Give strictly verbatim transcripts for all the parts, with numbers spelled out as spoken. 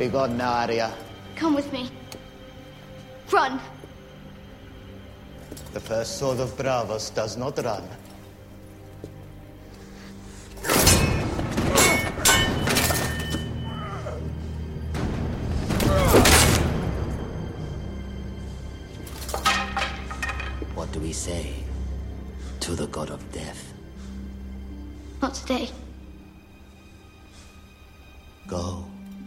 Begone, Arya. Come with me. Run! The first sword of Bravos does not run. What do we say to the god of death? Not today. Go.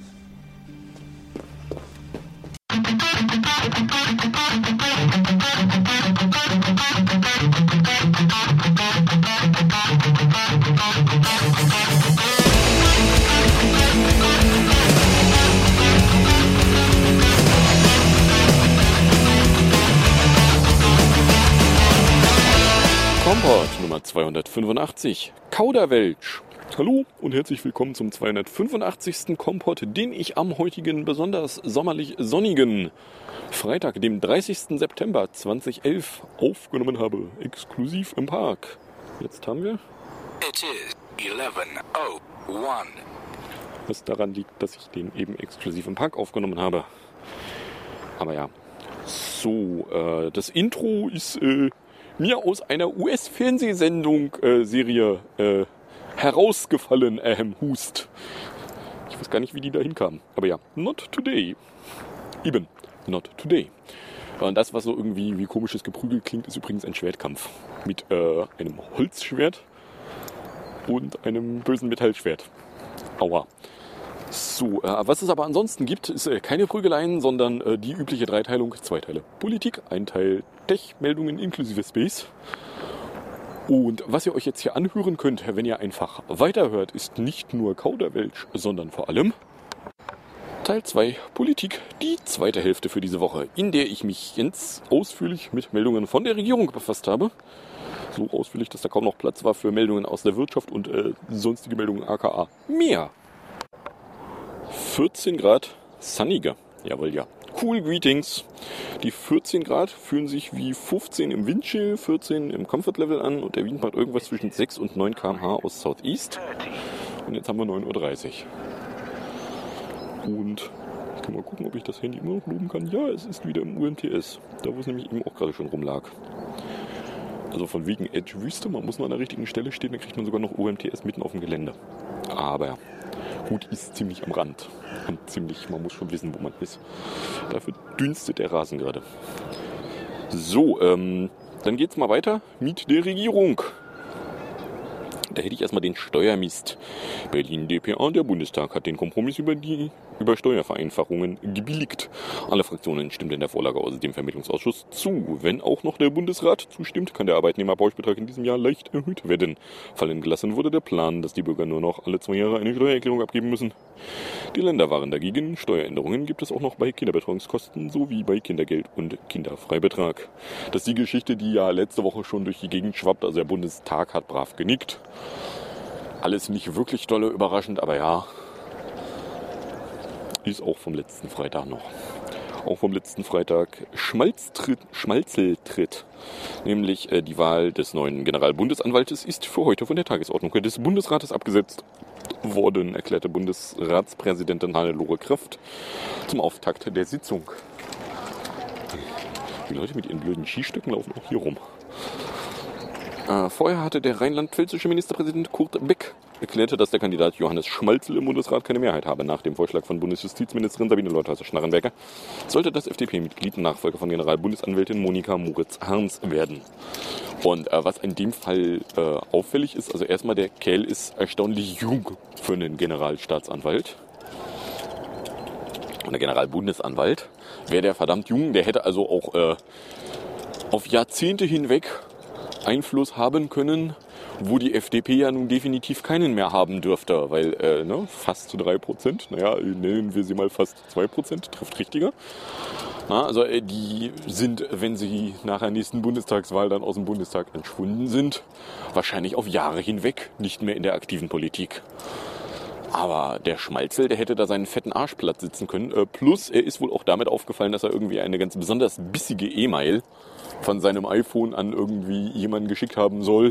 Kompott Nummer zweihundertfünfundachtzig, Kauderwelsch. Hallo und herzlich willkommen zum zweihundertfünfundachtzigsten Kompott, den ich am heutigen besonders sommerlich sonnigen Freitag, dem dreißigsten September zweitausendelf, aufgenommen habe, exklusiv im Park. Jetzt haben wir... It is eleven oh one. Was daran liegt, dass ich den eben exklusiv im Park aufgenommen habe. Aber ja, so, äh, das Intro ist äh, mir aus einer U S-Fernsehsendung, äh, Serie, äh, herausgefallen, ähm, Hust. Ich weiß gar nicht, wie die da hinkamen. Aber ja, not today. Eben, not today. Und das, was so irgendwie wie komisches Geprügel klingt, ist übrigens ein Schwertkampf. Mit äh, einem Holzschwert und einem bösen Metallschwert. Aua. So, äh, was es aber ansonsten gibt, ist äh, keine Prügeleien, sondern äh, die übliche Dreiteilung. Zwei Teile Politik, ein Teil Tech-Meldungen inklusive Space. Und was ihr euch jetzt hier anhören könnt, wenn ihr einfach weiterhört, ist nicht nur Kauderwelsch, sondern vor allem Teil zwei Politik, die zweite Hälfte für diese Woche, in der ich mich ganz ausführlich mit Meldungen von der Regierung befasst habe. So ausführlich, dass da kaum noch Platz war für Meldungen aus der Wirtschaft und äh, sonstige Meldungen aka mehr. vierzehn Grad sunniger, jawohl ja. Cool Greetings. Die vierzehn Grad fühlen sich wie fünfzehn im Windchill, vierzehn im Comfort Level an und der Wind macht irgendwas zwischen sechs und neun Kilometer pro Stunde aus Southeast. Und jetzt haben wir neun Uhr dreißig. Und ich kann mal gucken, ob ich das Handy immer noch loben kann. Ja, es ist wieder im U M T S. Da, wo es nämlich eben auch gerade schon rumlag. Also von wegen Edge-Wüste, man muss nur an der richtigen Stelle stehen, dann kriegt man sogar noch U M T S mitten auf dem Gelände. Aber gut, ist ziemlich am Rand. Und ziemlich, man muss schon wissen, wo man ist. Dafür dünstet der Rasen gerade. So, ähm, dann geht's mal weiter mit der Regierung. Da hätte ich erstmal den Steuermist. Berlin D P A, der Bundestag hat den Kompromiss über die über Steuervereinfachungen gebilligt. Alle Fraktionen stimmten der Vorlage aus dem Vermittlungsausschuss zu. Wenn auch noch der Bundesrat zustimmt, kann der Arbeitnehmerpauschbetrag in diesem Jahr leicht erhöht werden. Fallen gelassen wurde der Plan, dass die Bürger nur noch alle zwei Jahre eine Steuererklärung abgeben müssen. Die Länder waren dagegen. Steueränderungen gibt es auch noch bei Kinderbetreuungskosten sowie bei Kindergeld und Kinderfreibetrag. Das ist die Geschichte, die ja letzte Woche schon durch die Gegend schwappt. Also der Bundestag hat brav genickt. Alles nicht wirklich dolle überraschend, aber ja, ist auch vom letzten Freitag noch. Auch vom letzten Freitag Schmalztritt, Schmalzeltritt. Nämlich äh, die Wahl des neuen Generalbundesanwaltes ist für heute von der Tagesordnung des Bundesrates abgesetzt worden, erklärte Bundesratspräsidentin Hannelore Kraft zum Auftakt der Sitzung. Die Leute mit ihren blöden Skistöcken laufen auch hier rum. Äh, vorher hatte der rheinland-pfälzische Ministerpräsident Kurt Beck erklärte, dass der Kandidat Johannes Schmalzel im Bundesrat keine Mehrheit habe. Nach dem Vorschlag von Bundesjustizministerin Sabine Leutheusser-Schnarrenberger sollte das F D P-Mitglied Nachfolger von Generalbundesanwältin Monika Moritz-Harms werden. Und äh, was in dem Fall äh, auffällig ist, also erstmal der Kerl ist erstaunlich jung für einen Generalstaatsanwalt. Und der Generalbundesanwalt wäre der verdammt jung, der hätte also auch äh, auf Jahrzehnte hinweg Einfluss haben können, wo die F D P ja nun definitiv keinen mehr haben dürfte, weil äh, ne, fast drei Prozent, naja, nennen wir sie mal fast zwei Prozent, trifft richtiger. Na, also äh, die sind, wenn sie nach der nächsten Bundestagswahl dann aus dem Bundestag entschwunden sind, wahrscheinlich auf Jahre hinweg nicht mehr in der aktiven Politik. Aber der Schmalzel, der hätte da seinen fetten Arschplatz sitzen können. Äh, plus, er ist wohl auch damit aufgefallen, dass er irgendwie eine ganz besonders bissige E-Mail von seinem iPhone an irgendwie jemanden geschickt haben soll.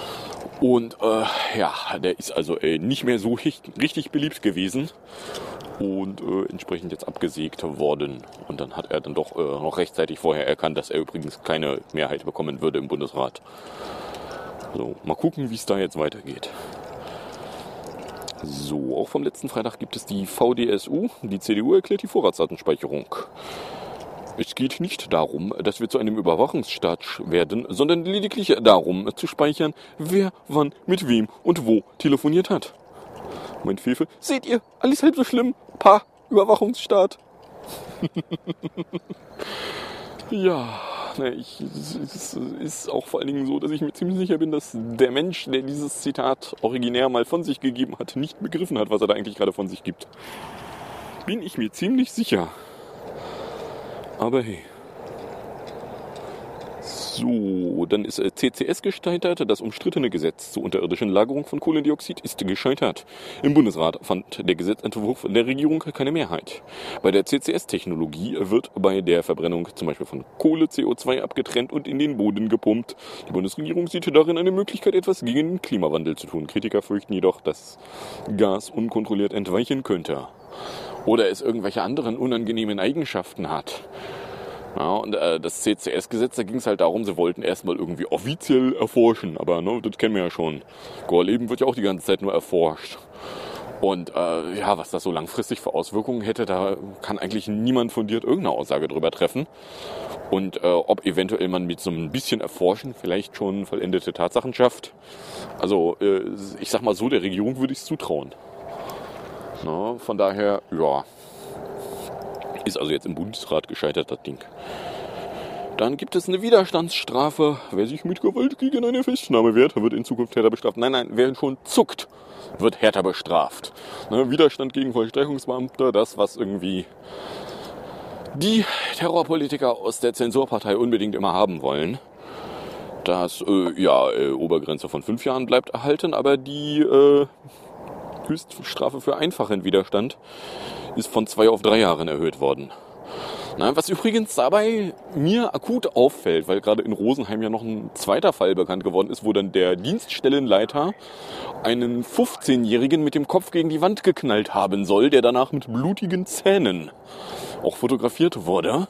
Und äh, ja, der ist also äh, nicht mehr so richtig beliebt gewesen. und äh, entsprechend jetzt abgesägt worden. Und dann hat er dann doch äh, noch rechtzeitig vorher erkannt, dass er übrigens keine Mehrheit bekommen würde im Bundesrat. So, mal gucken, wie es da jetzt weitergeht. So, auch vom letzten Freitag gibt es die V D S U. Die C D U erklärt die Vorratsdatenspeicherung. Es geht nicht darum, dass wir zu einem Überwachungsstaat werden, sondern lediglich darum, zu speichern, wer, wann, mit wem und wo telefoniert hat. Mein Fefe, seht ihr, alles halb so schlimm. Pa, Überwachungsstaat. Ja, ne, ich, es ist auch vor allen Dingen so, dass ich mir ziemlich sicher bin, dass der Mensch, der dieses Zitat originär mal von sich gegeben hat, nicht begriffen hat, was er da eigentlich gerade von sich gibt. Bin ich mir ziemlich sicher. Aber hey. So, dann ist C C S gescheitert. Das umstrittene Gesetz zur unterirdischen Lagerung von Kohlendioxid ist gescheitert. Im Bundesrat fand der Gesetzentwurf der Regierung keine Mehrheit. Bei der C C S-Technologie wird bei der Verbrennung zum Beispiel von Kohle C O zwei abgetrennt und in den Boden gepumpt. Die Bundesregierung sieht darin eine Möglichkeit, etwas gegen den Klimawandel zu tun. Kritiker fürchten jedoch, dass Gas unkontrolliert entweichen könnte. Oder es irgendwelche anderen unangenehmen Eigenschaften hat. Ja, und äh, das C C S-Gesetz, da ging es halt darum, sie wollten erstmal irgendwie offiziell erforschen. Aber ne, das kennen wir ja schon. Gorleben wird ja auch die ganze Zeit nur erforscht. Und äh, ja, was das so langfristig für Auswirkungen hätte, da kann eigentlich niemand fundiert irgendeine Aussage drüber treffen. Und äh, ob eventuell man mit so ein bisschen Erforschen vielleicht schon vollendete Tatsachen schafft. Also äh, ich sag mal so, der Regierung würde ich es zutrauen. Na, von daher, ja, ist also jetzt im Bundesrat gescheitert, das Ding. Dann gibt es eine Widerstandsstrafe. Wer sich mit Gewalt gegen eine Festnahme wehrt, wird in Zukunft härter bestraft. Nein, nein, wer schon zuckt, wird härter bestraft. Ne, Widerstand gegen Vollstreckungsbeamte, das, was irgendwie die Terrorpolitiker aus der Zensurpartei unbedingt immer haben wollen. Das, äh, ja, äh, Obergrenze von fünf Jahren bleibt erhalten, aber die, äh, Höchststrafe für einfachen Widerstand ist von zwei auf drei Jahren erhöht worden. Na, was übrigens dabei mir akut auffällt, weil gerade in Rosenheim ja noch ein zweiter Fall bekannt geworden ist, wo dann der Dienststellenleiter einen fünfzehnjährigen mit dem Kopf gegen die Wand geknallt haben soll, der danach mit blutigen Zähnen auch fotografiert wurde.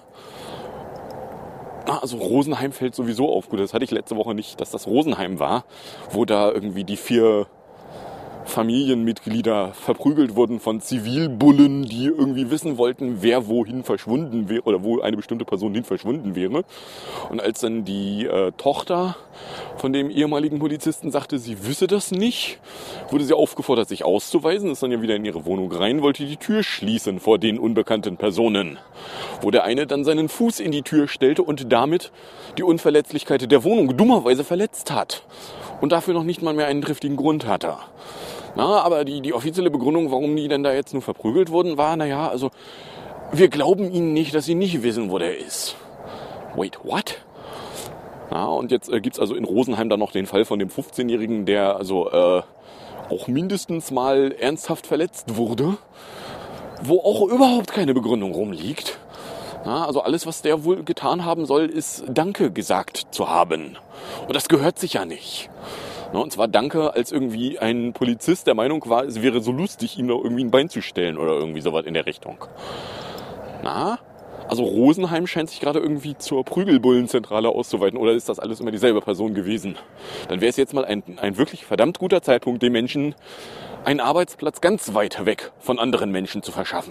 Na, also Rosenheim fällt sowieso auf. Gut, das hatte ich letzte Woche nicht, dass das Rosenheim war, wo da irgendwie die vier Familienmitglieder verprügelt wurden von Zivilbullen, die irgendwie wissen wollten, wer wohin verschwunden wäre oder wo eine bestimmte Person hin verschwunden wäre. Und als dann die äh, Tochter von dem ehemaligen Polizisten sagte, sie wisse das nicht, wurde sie aufgefordert, sich auszuweisen, ist dann ja wieder in ihre Wohnung rein, wollte die Tür schließen vor den unbekannten Personen. Wo der eine dann seinen Fuß in die Tür stellte und damit die Unverletzlichkeit der Wohnung dummerweise verletzt hat. Und dafür noch nicht mal mehr einen triftigen Grund hatte. Na, aber die, die offizielle Begründung, warum die denn da jetzt nur verprügelt wurden, war, naja, also, wir glauben ihnen nicht, dass sie nicht wissen, wo der ist. Wait, what? Na, und jetzt äh, gibt's also in Rosenheim dann noch den Fall von dem fünfzehnjährigen, der also äh, auch mindestens mal ernsthaft verletzt wurde, wo auch überhaupt keine Begründung rumliegt. Na, also alles, was der wohl getan haben soll, ist Danke gesagt zu haben. Und das gehört sich ja nicht. Und zwar Danke, als irgendwie ein Polizist der Meinung war, es wäre so lustig, ihm noch irgendwie ein Bein zu stellen oder irgendwie sowas in der Richtung. Na, also Rosenheim scheint sich gerade irgendwie zur Prügelbullenzentrale auszuweiten. Oder ist das alles immer dieselbe Person gewesen? Dann wäre es jetzt mal ein, ein wirklich verdammt guter Zeitpunkt, den Menschen einen Arbeitsplatz ganz weit weg von anderen Menschen zu verschaffen.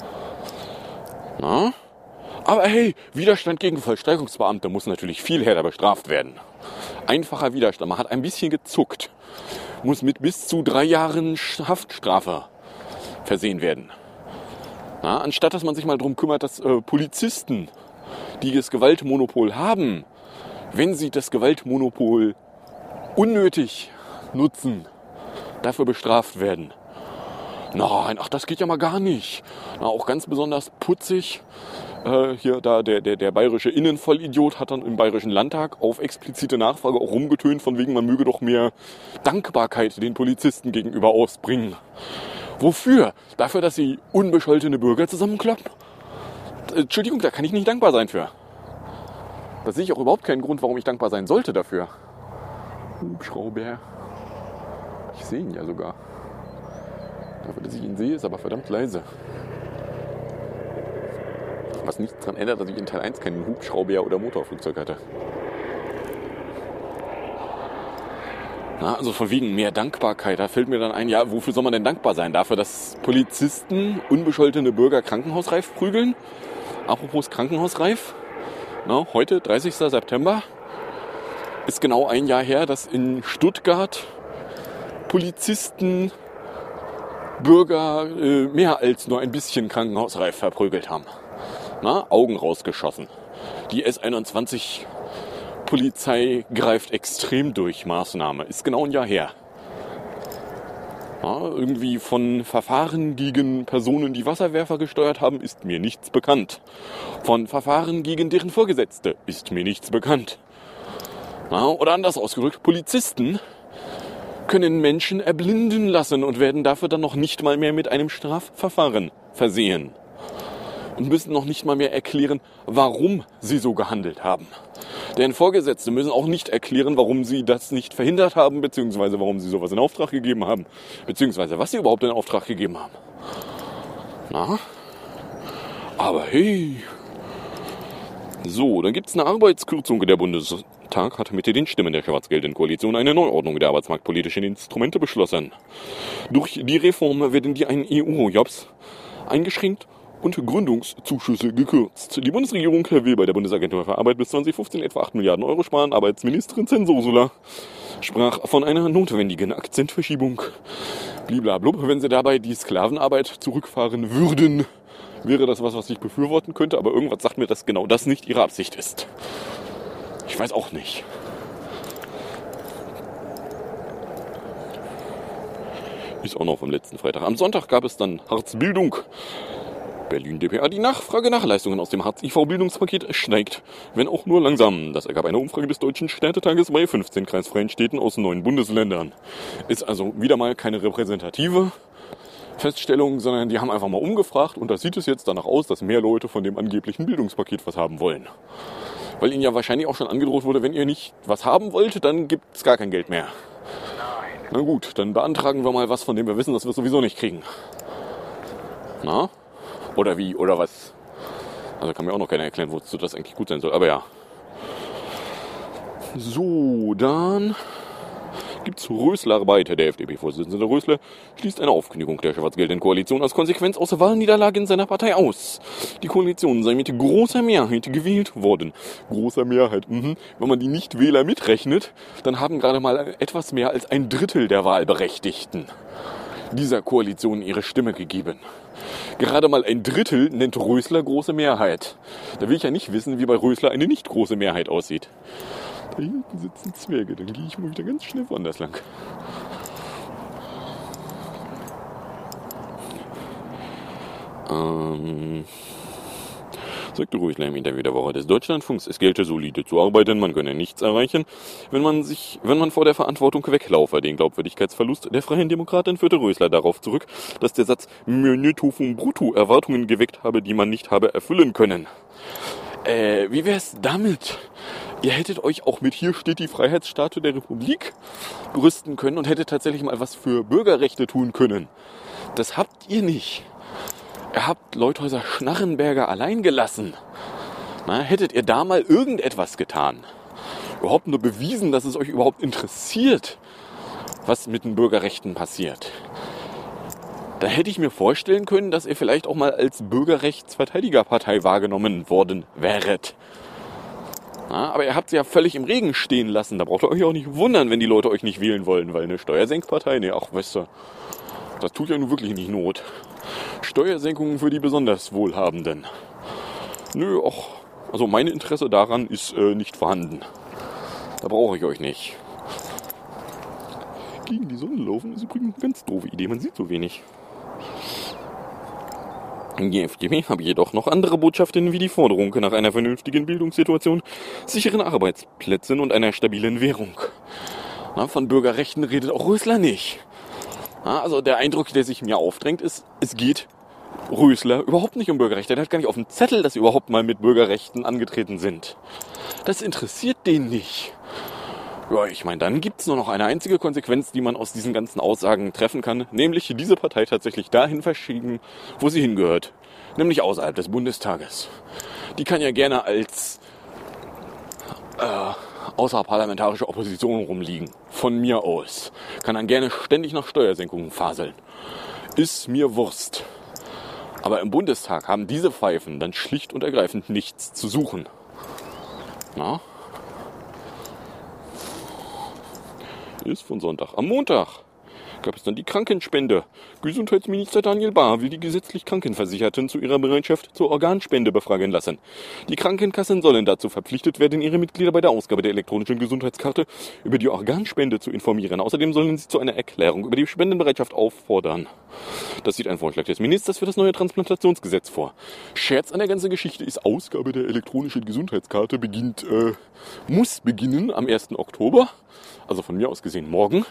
Na? Aber hey, Widerstand gegen Vollstreckungsbeamte muss natürlich viel härter bestraft werden. Einfacher Widerstand, man hat ein bisschen gezuckt, muss mit bis zu drei Jahren Haftstrafe versehen werden. Na, anstatt dass man sich mal darum kümmert, dass äh, Polizisten, die das Gewaltmonopol haben, wenn sie das Gewaltmonopol unnötig nutzen, dafür bestraft werden. Nein, ach, das geht ja mal gar nicht. Na, auch ganz besonders putzig. Äh, hier da der, der, der bayerische Innenvollidiot hat dann im Bayerischen Landtag auf explizite Nachfrage auch rumgetönt, von wegen, man möge doch mehr Dankbarkeit den Polizisten gegenüber ausbringen. Wofür? Dafür, dass sie unbescholtene Bürger zusammenkloppen? Entschuldigung, da kann ich nicht dankbar sein für. Da sehe ich auch überhaupt keinen Grund, warum ich dankbar sein sollte dafür. Hubschrauber. Ich sehe ihn ja sogar. Dafür, dass ich ihn sehe, ist aber verdammt leise. Was nichts daran ändert, dass ich in Teil eins keinen Hubschrauber oder Motorflugzeug hatte. Na, also von wegen mehr Dankbarkeit, da fällt mir dann ein, ja, wofür soll man denn dankbar sein? Dafür, dass Polizisten unbescholtene Bürger krankenhausreif prügeln? Apropos krankenhausreif, na, heute, dreißigster September, ist genau ein Jahr her, dass in Stuttgart Polizisten Bürger äh, mehr als nur ein bisschen krankenhausreif verprügelt haben. Na, Augen rausgeschossen. Die S einundzwanzig Polizei greift extrem durch, Maßnahme. Ist genau ein Jahr her. Ja, irgendwie von Verfahren gegen Personen, die Wasserwerfer gesteuert haben, ist mir nichts bekannt. Von Verfahren gegen deren Vorgesetzte ist mir nichts bekannt. Ja, oder anders ausgedrückt, Polizisten können Menschen erblinden lassen und werden dafür dann noch nicht mal mehr mit einem Strafverfahren versehen. Und müssen noch nicht mal mehr erklären, warum sie so gehandelt haben. Denn Vorgesetzte müssen auch nicht erklären, warum sie das nicht verhindert haben, beziehungsweise warum sie sowas in Auftrag gegeben haben, beziehungsweise was sie überhaupt in Auftrag gegeben haben. Na? Aber hey. So, dann gibt es eine Arbeitskürzung. Der Bundestag hat mit den Stimmen der schwarz-gelben Koalition eine Neuordnung der arbeitsmarktpolitischen Instrumente beschlossen. Durch die Reform werden die ein E U-Jobs eingeschränkt und Gründungszuschüsse gekürzt. Die Bundesregierung will bei der Bundesagentur für Arbeit bis zwanzig fünfzehn etwa acht Milliarden Euro sparen. Arbeitsministerin Zensursula sprach von einer notwendigen Akzentverschiebung. Bliblablub, wenn sie dabei die Sklavenarbeit zurückfahren würden, wäre das was, was ich befürworten könnte. Aber irgendwas sagt mir, dass genau das nicht ihre Absicht ist. Ich weiß auch nicht. Ist auch noch vom letzten Freitag. Am Sonntag gab es dann Hartz-Bildung. Berlin D P A, die Nachfrage nach Leistungen aus dem Hartz-I V-Bildungspaket steigt, wenn auch nur langsam. Das ergab eine Umfrage des Deutschen Städtetages bei fünfzehn kreisfreien Städten aus neun Bundesländern. Ist also wieder mal keine repräsentative Feststellung, sondern die haben einfach mal umgefragt und da sieht es jetzt danach aus, dass mehr Leute von dem angeblichen Bildungspaket was haben wollen. Weil ihnen ja wahrscheinlich auch schon angedroht wurde, wenn ihr nicht was haben wollt, dann gibt es gar kein Geld mehr. Na gut, dann beantragen wir mal was, von dem wir wissen, dass wir es sowieso nicht kriegen. Na? Oder wie, oder was? Also kann mir auch noch keiner erklären, wozu das eigentlich gut sein soll. Aber ja. So, dann gibt's Rösler-Arbeit. Der F D P-Vorsitzende Rösler schließt eine Aufkündigung der schwarz-gelben Koalition als Konsequenz aus der Wahlniederlage in seiner Partei aus. Die Koalition sei mit großer Mehrheit gewählt worden. Großer Mehrheit, mhm. Wenn man die Nichtwähler mitrechnet, dann haben gerade mal etwas mehr als ein Drittel der Wahlberechtigten dieser Koalition ihre Stimme gegeben. Gerade mal ein Drittel nennt Rösler große Mehrheit. Da will ich ja nicht wissen, wie bei Rösler eine nicht große Mehrheit aussieht. Da hinten sitzen Zwerge, dann gehe ich mal wieder ganz schnell woanders lang. Ähm... sagte Rösler im Interview der Woche des Deutschlandfunks, es gelte solide zu arbeiten, man könne nichts erreichen, wenn man sich, wenn man vor der Verantwortung weglaufe. Den Glaubwürdigkeitsverlust der Freien Demokraten führte Rösler darauf zurück, dass der Satz Menütofum Brutto Erwartungen geweckt habe, die man nicht habe erfüllen können. Äh, wie wär's damit? Ihr hättet euch auch mit hier steht die Freiheitsstatue der Republik brüsten können und hättet tatsächlich mal was für Bürgerrechte tun können. Das habt ihr nicht. Ihr habt Leuthäuser Schnarrenberger allein gelassen. Na, hättet ihr da mal irgendetwas getan? Überhaupt nur bewiesen, dass es euch überhaupt interessiert, was mit den Bürgerrechten passiert. Da hätte ich mir vorstellen können, dass ihr vielleicht auch mal als Bürgerrechtsverteidigerpartei wahrgenommen worden wäret. Na, aber ihr habt sie ja völlig im Regen stehen lassen. Da braucht ihr euch auch nicht wundern, wenn die Leute euch nicht wählen wollen, weil eine Steuersenkpartei, ne, ach, weißt du, das tut ja nun wirklich nicht Not. Steuersenkungen für die besonders Wohlhabenden. Nö, auch, also mein Interesse daran ist äh, nicht vorhanden. Da brauche ich euch nicht. Gegen die Sonne laufen ist übrigens eine ganz doofe Idee, man sieht so wenig. Die F D P habe jedoch noch andere Botschaften wie die Forderung nach einer vernünftigen Bildungssituation, sicheren Arbeitsplätzen und einer stabilen Währung. Na, von Bürgerrechten redet auch Rösler nicht. Na, also der Eindruck, der sich mir aufdrängt, ist, es geht Rösler überhaupt nicht um Bürgerrechte. Der hat gar nicht auf dem Zettel, dass sie überhaupt mal mit Bürgerrechten angetreten sind. Das interessiert den nicht. Ja, ich meine, dann gibt's nur noch eine einzige Konsequenz, die man aus diesen ganzen Aussagen treffen kann, nämlich diese Partei tatsächlich dahin verschieben, wo sie hingehört. nämlich außerhalb des Bundestages. Die kann ja gerne als äh, außerparlamentarische Opposition rumliegen. Von mir aus. Kann dann gerne ständig nach Steuersenkungen faseln. Ist mir Wurst. Aber im Bundestag haben diese Pfeifen dann schlicht und ergreifend nichts zu suchen. Na? Ist von Sonntag. Am Montag gab es dann die Krankenspende. Gesundheitsminister Daniel Bahr will die gesetzlich Krankenversicherten zu ihrer Bereitschaft zur Organspende befragen lassen. Die Krankenkassen sollen dazu verpflichtet werden, ihre Mitglieder bei der Ausgabe der elektronischen Gesundheitskarte über die Organspende zu informieren. Außerdem sollen sie zu einer Erklärung über die Spendenbereitschaft auffordern. Das sieht ein Vorschlag des Ministers für das neue Transplantationsgesetz vor. Scherz an der ganzen Geschichte ist, Ausgabe der elektronischen Gesundheitskarte beginnt, äh, muss beginnen am ersten Oktober. Also von mir aus gesehen morgen.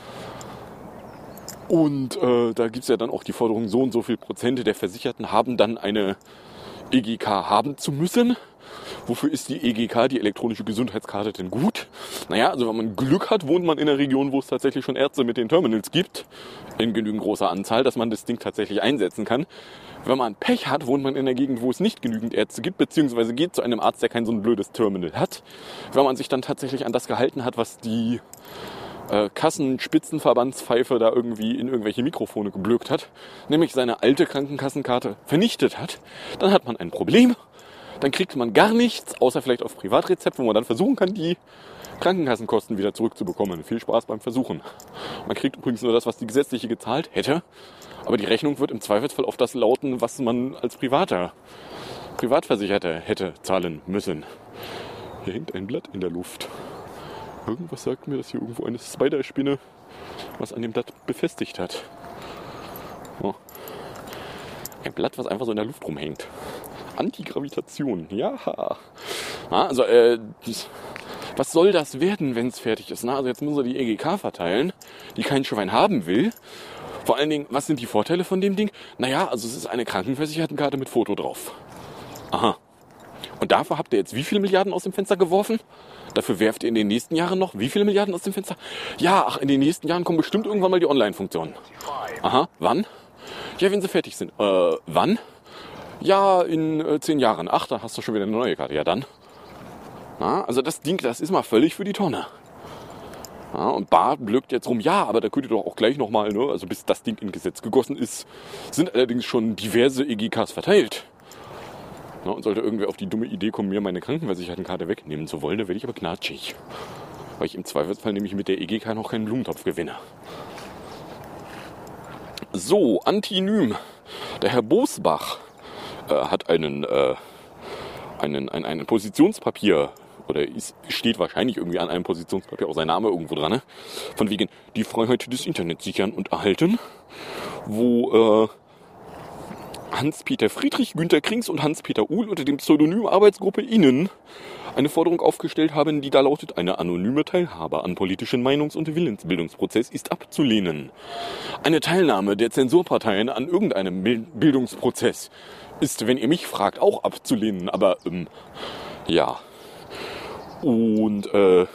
Und äh, da gibt es ja dann auch die Forderung, so und so viel Prozent der Versicherten haben dann eine E G K haben zu müssen. Wofür ist die E G K, die elektronische Gesundheitskarte, denn gut? Naja, also wenn man Glück hat, wohnt man in einer Region, wo es tatsächlich schon Ärzte mit den Terminals gibt, in genügend großer Anzahl, dass man das Ding tatsächlich einsetzen kann. Wenn man Pech hat, wohnt man in einer Gegend, wo es nicht genügend Ärzte gibt, beziehungsweise geht zu einem Arzt, der kein so ein blödes Terminal hat. Wenn man sich dann tatsächlich an das gehalten hat, was die äh, Kassenspitzenverbandspfeife da irgendwie in irgendwelche Mikrofone geblökt hat, nämlich seine alte Krankenkassenkarte vernichtet hat, dann hat man ein Problem. Dann kriegt man gar nichts, außer vielleicht auf Privatrezept, wo man dann versuchen kann, die Krankenkassenkosten wieder zurückzubekommen. Viel Spaß beim Versuchen. Man kriegt übrigens nur das, was die gesetzliche gezahlt hätte, aber die Rechnung wird im Zweifelsfall auf das lauten, was man als Privater, Privatversicherter hätte zahlen müssen. Hier hängt ein Blatt in der Luft. Irgendwas sagt mir, dass hier irgendwo eine Spiderspinne was an dem Blatt befestigt hat. Oh. Ein Blatt, was einfach so in der Luft rumhängt. Antigravitation, ja. Na, also, äh, dies, was soll das werden, wenn es fertig ist? Na, also jetzt muss er die E G K verteilen, die kein Schwein haben will. Vor allen Dingen, was sind die Vorteile von dem Ding? Naja, also es ist eine Krankenversichertenkarte mit Foto drauf. Aha. Und dafür habt ihr jetzt wie viele Milliarden aus dem Fenster geworfen? Dafür werft ihr in den nächsten Jahren noch wie viele Milliarden aus dem Fenster? Ja, ach, in den nächsten Jahren kommen bestimmt irgendwann mal die Online-Funktionen. Aha, wann? Ja, wenn sie fertig sind. Äh, wann? Ja, in äh, zehn Jahren. Ach, da hast du schon wieder eine neue Karte. Ja, dann. Na, also das Ding, das ist mal völlig für die Tonne. Ja, und Bahr blökt jetzt rum. Ja, aber da könnt ihr doch auch gleich nochmal, ne, also bis das Ding in Gesetz gegossen ist, sind allerdings schon diverse E G Ks verteilt. Na, und sollte irgendwer auf die dumme Idee kommen, mir meine Krankenversichertenkarte wegnehmen zu wollen, dann werde ich aber knatschig. Weil ich im Zweifelsfall nämlich mit der E G K noch keinen Blumentopf gewinne. So, Antinym. Der Herr Bosbach äh, hat einen, äh, einen, ein, ein Positionspapier, oder ist, steht wahrscheinlich irgendwie an einem Positionspapier, auch sein Name irgendwo dran, ne? Von wegen die Freiheit des Internets sichern und erhalten, wo äh, Hans-Peter Friedrich, Günter Krings und Hans-Peter Uhl unter dem Pseudonym Arbeitsgruppe Innen eine Forderung aufgestellt haben, die da lautet, eine anonyme Teilhabe an politischen Meinungs- und Willensbildungsprozess ist abzulehnen. Eine Teilnahme der Zensurparteien an irgendeinem Bildungsprozess ist, wenn ihr mich fragt, auch abzulehnen, aber ähm, ja. Und äh,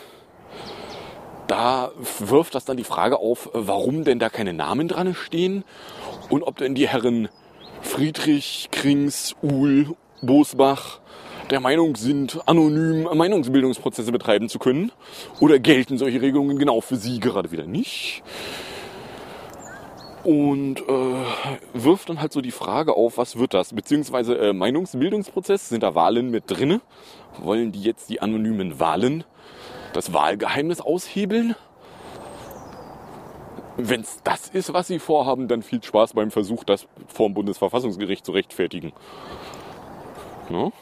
da wirft das dann die Frage auf, warum denn da keine Namen dran stehen und ob denn die Herren Friedrich, Krings, Uhl, Bosbach der Meinung sind, anonym Meinungsbildungsprozesse betreiben zu können. Oder gelten solche Regelungen genau für sie gerade wieder nicht. Und äh, wirft dann halt so die Frage auf, was wird das? Beziehungsweise äh, Meinungsbildungsprozess, sind da Wahlen mit drin? Wollen die jetzt die anonymen Wahlen, das Wahlgeheimnis aushebeln? Wenn es das ist, was sie vorhaben, dann viel Spaß beim Versuch, das vor dem Bundesverfassungsgericht zu rechtfertigen. No?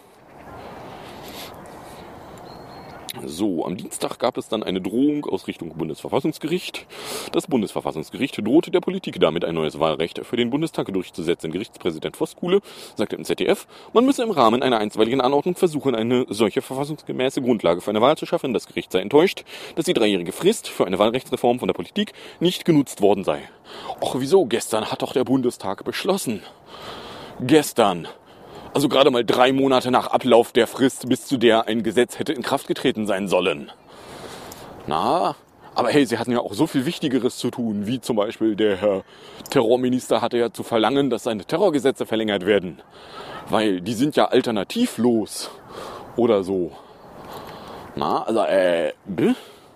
So, am Dienstag gab es dann eine Drohung aus Richtung Bundesverfassungsgericht. Das Bundesverfassungsgericht drohte der Politik damit, ein neues Wahlrecht für den Bundestag durchzusetzen. Gerichtspräsident Voskuhle sagte im Z D F, man müsse im Rahmen einer einstweiligen Anordnung versuchen, eine solche verfassungsgemäße Grundlage für eine Wahl zu schaffen. Das Gericht sei enttäuscht, dass die dreijährige Frist für eine Wahlrechtsreform von der Politik nicht genutzt worden sei. Och, wieso? Gestern hat doch der Bundestag beschlossen. Gestern. Also gerade mal drei Monate nach Ablauf der Frist, bis zu der ein Gesetz hätte in Kraft getreten sein sollen. Na, Aber hey, sie hatten ja auch so viel Wichtigeres zu tun, wie zum Beispiel der Herr Terrorminister hatte ja zu verlangen, dass seine Terrorgesetze verlängert werden. Weil die sind ja alternativlos oder so. Na, also, äh, bäh.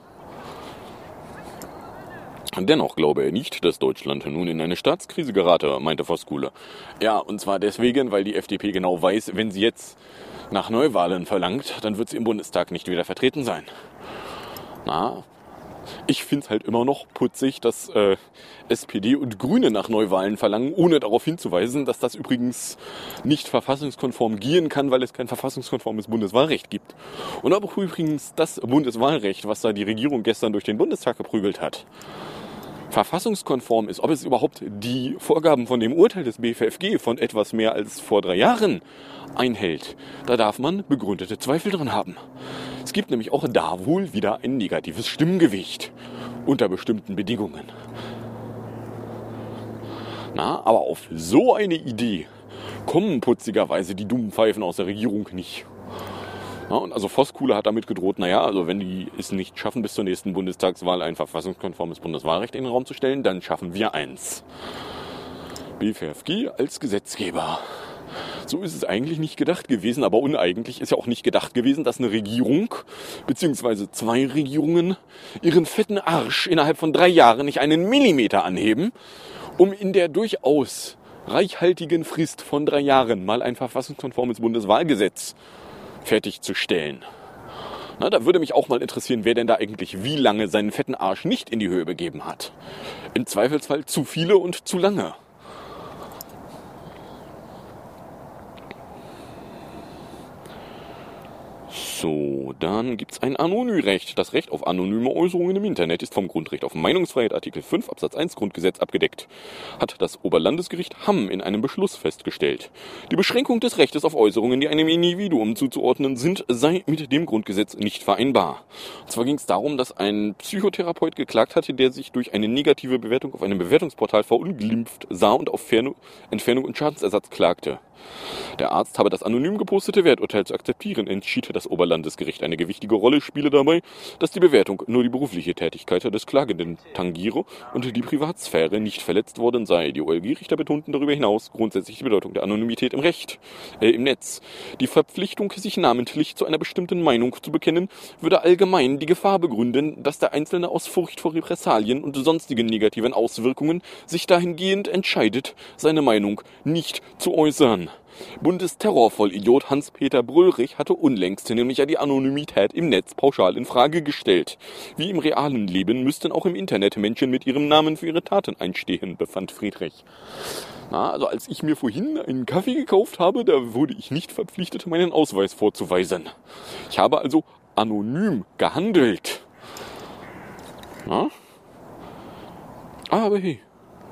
Dennoch glaube er nicht, dass Deutschland nun in eine Staatskrise gerate, meinte Voskuhle. Ja, und zwar deswegen, weil die F D P genau weiß, wenn sie jetzt nach Neuwahlen verlangt, dann wird sie im Bundestag nicht wieder vertreten sein. Na, ich finde es halt immer noch putzig, dass äh, S P D und Grüne nach Neuwahlen verlangen, ohne darauf hinzuweisen, dass das übrigens nicht verfassungskonform gehen kann, weil es kein verfassungskonformes Bundeswahlrecht gibt. Und auch übrigens das Bundeswahlrecht, was da die Regierung gestern durch den Bundestag geprügelt hat, verfassungskonform ist, ob es überhaupt die Vorgaben von dem Urteil des B F F G von etwas mehr als vor drei Jahren einhält. Da darf man begründete Zweifel dran haben. Es gibt nämlich auch da wohl wieder ein negatives Stimmgewicht unter bestimmten Bedingungen. Na, aber auf so eine Idee kommen putzigerweise die dummen Pfeifen aus der Regierung nicht. Ja, und also Voskuhle hat damit gedroht, naja, also wenn die es nicht schaffen, bis zur nächsten Bundestagswahl ein verfassungskonformes Bundeswahlrecht in den Raum zu stellen, dann schaffen wir eins. B F F G als Gesetzgeber. So ist es eigentlich nicht gedacht gewesen, aber uneigentlich ist ja auch nicht gedacht gewesen, dass eine Regierung, beziehungsweise zwei Regierungen, ihren fetten Arsch innerhalb von drei Jahren nicht einen Millimeter anheben, um in der durchaus reichhaltigen Frist von drei Jahren mal ein verfassungskonformes Bundeswahlgesetz fertigzustellen. Na, da würde mich auch mal interessieren, wer denn da eigentlich wie lange seinen fetten Arsch nicht in die Höhe begeben hat. Im Zweifelsfall zu viele und zu lange. So, dann gibt es ein Anony-Recht. Das Recht auf anonyme Äußerungen im Internet ist vom Grundrecht auf Meinungsfreiheit Artikel fünf Absatz eins Grundgesetz abgedeckt, hat das Oberlandesgericht Hamm in einem Beschluss festgestellt. Die Beschränkung des Rechtes auf Äußerungen, die einem Individuum zuzuordnen sind, sei mit dem Grundgesetz nicht vereinbar. Und zwar ging es darum, dass ein Psychotherapeut geklagt hatte, der sich durch eine negative Bewertung auf einem Bewertungsportal verunglimpft sah und auf Fern- Entfernung und Schadensersatz klagte. Der Arzt habe das anonym gepostete Werturteil zu akzeptieren, entschied das Oberlandesgericht. Eine gewichtige Rolle spiele dabei, dass die Bewertung nur die berufliche Tätigkeit des Klagenden tangiere und die Privatsphäre nicht verletzt worden sei. Die O L G-Richter betonten darüber hinaus grundsätzlich die Bedeutung der Anonymität im Recht, äh, im Netz. Die Verpflichtung, sich namentlich zu einer bestimmten Meinung zu bekennen, würde allgemein die Gefahr begründen, dass der Einzelne aus Furcht vor Repressalien und sonstigen negativen Auswirkungen sich dahingehend entscheidet, seine Meinung nicht zu äußern. Bundesterrorvollidiot Hans-Peter Brüllrich hatte unlängst nämlich ja die Anonymität im Netz pauschal in Frage gestellt. Wie im realen Leben müssten auch im Internet Menschen mit ihrem Namen für ihre Taten einstehen, befand Friedrich. Na, also als ich mir vorhin einen Kaffee gekauft habe, da wurde ich nicht verpflichtet, meinen Ausweis vorzuweisen. Ich habe also anonym gehandelt. Na? Aber hey.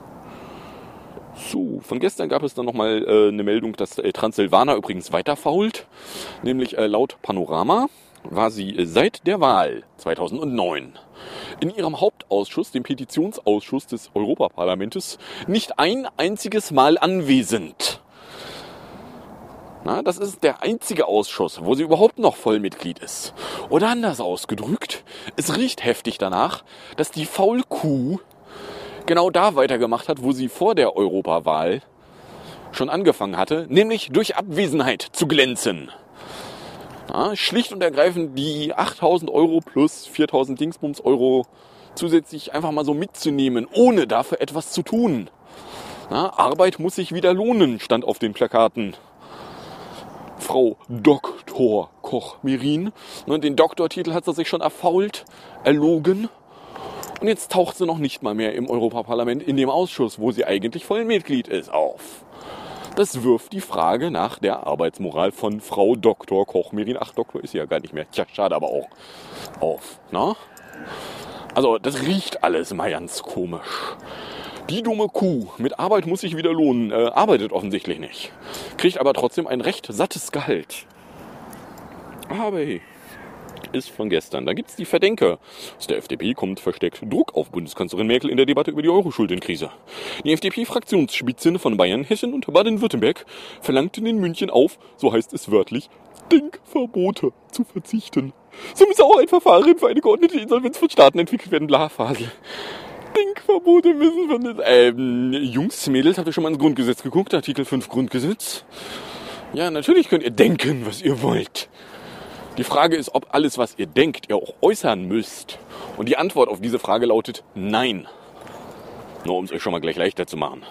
So, von gestern gab es dann nochmal äh, eine Meldung, dass äh, Transsilvana übrigens weiter fault. Nämlich äh, laut Panorama war sie äh, seit der Wahl zweitausendneun in ihrem Hauptausschuss, dem Petitionsausschuss des Europaparlamentes, nicht ein einziges Mal anwesend. Na, das ist der einzige Ausschuss, wo sie überhaupt noch Vollmitglied ist. Oder anders ausgedrückt, es riecht heftig danach, dass die Faulkuh genau da weitergemacht hat, wo sie vor der Europawahl schon angefangen hatte, nämlich durch Abwesenheit zu glänzen. Ja, schlicht und ergreifend die achttausend Euro plus viertausend Dingsbums Euro zusätzlich einfach mal so mitzunehmen, ohne dafür etwas zu tun. Ja, Arbeit muss sich wieder lohnen, stand auf den Plakaten. Frau Doktor Koch-Merin. Und den Doktortitel hat sie sich schon erfault, erlogen. Und jetzt taucht sie noch nicht mal mehr im Europaparlament in dem Ausschuss, wo sie eigentlich Vollmitglied ist, auf. Das wirft die Frage nach der Arbeitsmoral von Frau Doktor Koch-Merin, ach, Doktor ist sie ja gar nicht mehr, tja, schade aber auch, auf. Na? Also das riecht alles mal ganz komisch. Die dumme Kuh, mit Arbeit muss sich wieder lohnen, äh, arbeitet offensichtlich nicht. Kriegt aber trotzdem ein recht sattes Gehalt. Aber hey. Ist von gestern. Da gibt's die Verdenker. Aus der F D P kommt versteckt Druck auf Bundeskanzlerin Merkel in der Debatte über die Euro-Schuldenkrise. Die F D P-Fraktionsspitzen von Bayern, Hessen und Baden-Württemberg verlangten in München auf, so heißt es wörtlich, Denkverbote zu verzichten. So muss auch ein Verfahren für eine geordnete Insolvenz von Staaten entwickelt werden. Bla, Fasel. Denkverbote müssen von den... Ähm, Jungs, Mädels, habt ihr schon mal ins Grundgesetz geguckt? Artikel fünf Grundgesetz? Ja, natürlich könnt ihr denken, was ihr wollt. Die Frage ist, ob alles, was ihr denkt, ihr auch äußern müsst. Und die Antwort auf diese Frage lautet nein. Nur um es euch schon mal gleich leichter zu machen.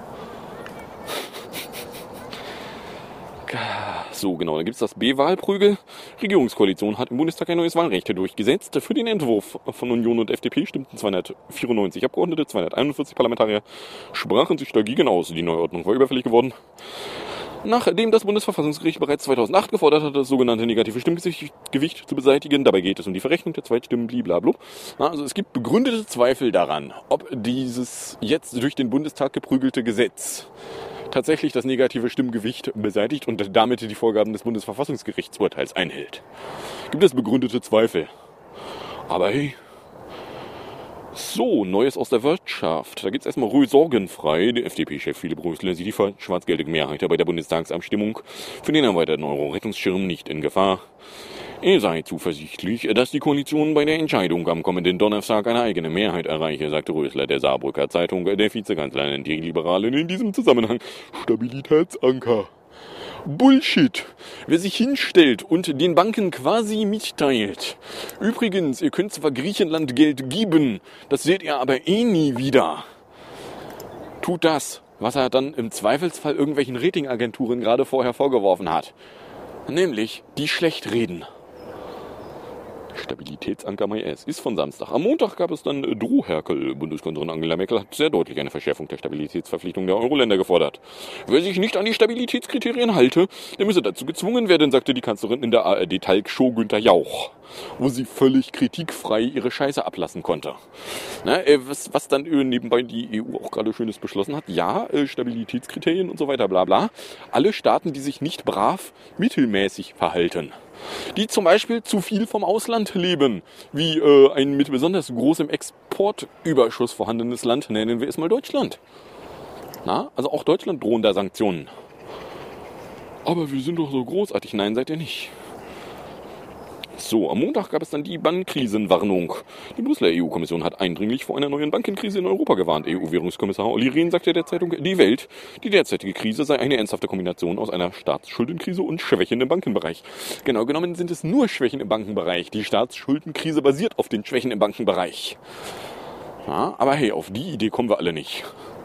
So, genau, dann gibt es das B-Wahlprügel. Regierungskoalition hat im Bundestag ein neues Wahlrecht durchgesetzt. Für den Entwurf von Union und F D P stimmten zweihundertvierundneunzig Abgeordnete, zweihunderteinundvierzig Parlamentarier sprachen sich dagegen aus. Die Neuordnung war überfällig geworden. Nachdem das Bundesverfassungsgericht bereits zweitausendacht gefordert hat, das sogenannte negative Stimmgewicht zu beseitigen. Dabei geht es um die Verrechnung der Zweitstimmen, blablabla. Also es gibt begründete Zweifel daran, ob dieses jetzt durch den Bundestag geprügelte Gesetz tatsächlich das negative Stimmgewicht beseitigt und damit die Vorgaben des Bundesverfassungsgerichtsurteils einhält. Gibt es begründete Zweifel. Aber hey... So, Neues aus der Wirtschaft. Da gibt's erstmal Ruhe sorgenfrei. Der F D P-Chef Philipp Rösler sieht die schwarzgeldige Mehrheit bei der Bundestagsabstimmung für den erweiterten Euro-Rettungsschirm nicht in Gefahr. Er sei zuversichtlich, dass die Koalition bei der Entscheidung am kommenden Donnerstag eine eigene Mehrheit erreiche, sagte Rösler der Saarbrücker Zeitung. Der Vizekanzler nennt die Liberalen in diesem Zusammenhang Stabilitätsanker. Bullshit. Wer sich hinstellt und den Banken quasi mitteilt. Übrigens, ihr könnt zwar Griechenland Geld geben, das seht ihr aber eh nie wieder. Tut das, was er dann im Zweifelsfall irgendwelchen Ratingagenturen gerade vorher vorgeworfen hat. Nämlich die schlecht reden. Stabilitätsanker M I S ist von Samstag. Am Montag gab es dann Drohherkel. Bundeskanzlerin Angela Merkel hat sehr deutlich eine Verschärfung der Stabilitätsverpflichtung der Euro-Länder gefordert. Wer sich nicht an die Stabilitätskriterien halte, der müsse dazu gezwungen werden, sagte die Kanzlerin in der A R D-Talkshow Günther Jauch, wo sie völlig kritikfrei ihre Scheiße ablassen konnte. Na, äh, was, was dann äh, nebenbei die E U auch gerade Schönes beschlossen hat, ja, äh, Stabilitätskriterien und so weiter, bla bla. Alle Staaten, die sich nicht brav mittelmäßig verhalten, die zum Beispiel zu viel vom Ausland leben, wie äh, ein mit besonders großem Exportüberschuss vorhandenes Land, nennen wir es mal Deutschland. Na, also auch Deutschland drohen da Sanktionen. Aber wir sind doch so großartig. Nein, seid ihr nicht. So, am Montag gab es dann die Bankenkrisenwarnung. Die Brüsseler E U-Kommission hat eindringlich vor einer neuen Bankenkrise in Europa gewarnt. E U-Währungskommissar Olli Rehn sagte der Zeitung Die Welt, die derzeitige Krise sei eine ernsthafte Kombination aus einer Staatsschuldenkrise und Schwächen im Bankenbereich. Genau genommen sind es nur Schwächen im Bankenbereich. Die Staatsschuldenkrise basiert auf den Schwächen im Bankenbereich. Ja, aber hey, auf die Idee kommen wir alle nicht.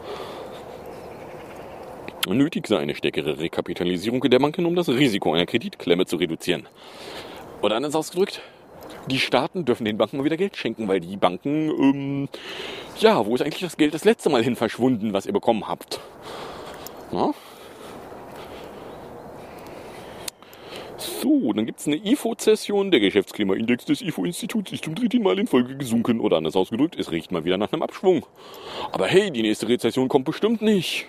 Nötig sei eine stärkere Rekapitalisierung der Banken, um das Risiko einer Kreditklemme zu reduzieren. Oder anders ausgedrückt, die Staaten dürfen den Banken mal wieder Geld schenken, weil die Banken, ähm, ja, wo ist eigentlich das Geld das letzte Mal hin verschwunden, was ihr bekommen habt? Ja? So, dann gibt es eine I F O-Zession. Der Geschäftsklimaindex des I F O-Instituts ist zum dritten Mal in Folge gesunken. Oder anders ausgedrückt, es riecht mal wieder nach einem Abschwung. Aber hey, die nächste Rezession kommt bestimmt nicht.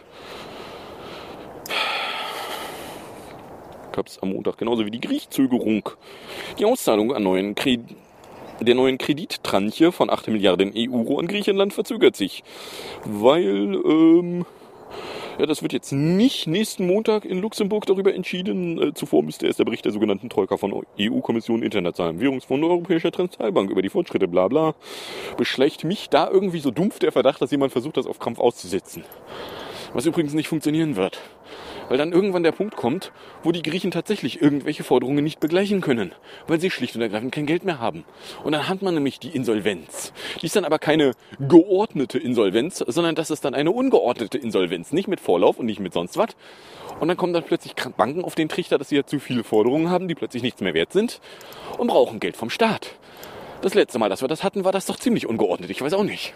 Gab es am Montag genauso wie die Griechzögerung. Die Auszahlung an neuen Kredit, der neuen Kredittranche von acht Milliarden Euro an Griechenland verzögert sich. Weil, ähm, ja, das wird jetzt nicht nächsten Montag in Luxemburg darüber entschieden. Äh, zuvor müsste erst der Bericht der sogenannten Troika von E U-Kommission, Internationalem Währungsfonds und Europäischer Zentralbank über die Fortschritte, bla bla. Beschleicht mich da irgendwie so dumpf der Verdacht, dass jemand versucht, das auf Krampf auszusetzen. Was übrigens nicht funktionieren wird. Weil dann irgendwann der Punkt kommt, wo die Griechen tatsächlich irgendwelche Forderungen nicht begleichen können, weil sie schlicht und ergreifend kein Geld mehr haben. Und dann hat man nämlich die Insolvenz. Die ist dann aber keine geordnete Insolvenz, sondern das ist dann eine ungeordnete Insolvenz. Nicht mit Vorlauf und nicht mit sonst was. Und dann kommen dann plötzlich Banken auf den Trichter, dass sie ja zu viele Forderungen haben, die plötzlich nichts mehr wert sind und brauchen Geld vom Staat. Das letzte Mal, dass wir das hatten, war das doch ziemlich ungeordnet. Ich weiß auch nicht.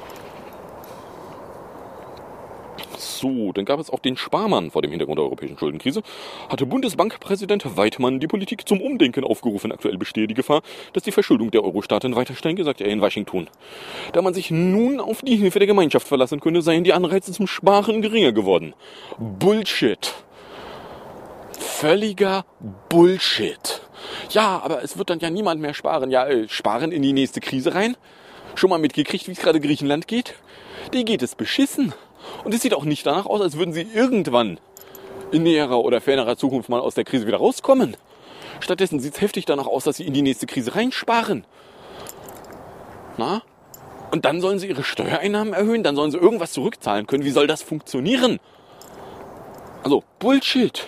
So, dann gab es auch den Sparmann. Vor dem Hintergrund der europäischen Schuldenkrise hatte Bundesbankpräsident Weidmann die Politik zum Umdenken aufgerufen. Aktuell bestehe die Gefahr, dass die Verschuldung der Euro-Staaten weiter steige, sagte er in Washington. Da man sich nun auf die Hilfe der Gemeinschaft verlassen könne, seien die Anreize zum Sparen geringer geworden. Bullshit. Völliger Bullshit. Ja, aber es wird dann ja niemand mehr sparen. Ja, äh, sparen in die nächste Krise rein? Schon mal mitgekriegt, wie es gerade Griechenland geht? Die geht es beschissen. Und es sieht auch nicht danach aus, als würden sie irgendwann in näherer oder fernerer Zukunft mal aus der Krise wieder rauskommen. Stattdessen sieht es heftig danach aus, dass sie in die nächste Krise reinsparen. Na? Und dann sollen sie ihre Steuereinnahmen erhöhen, dann sollen sie irgendwas zurückzahlen können. Wie soll das funktionieren? Also, Bullshit.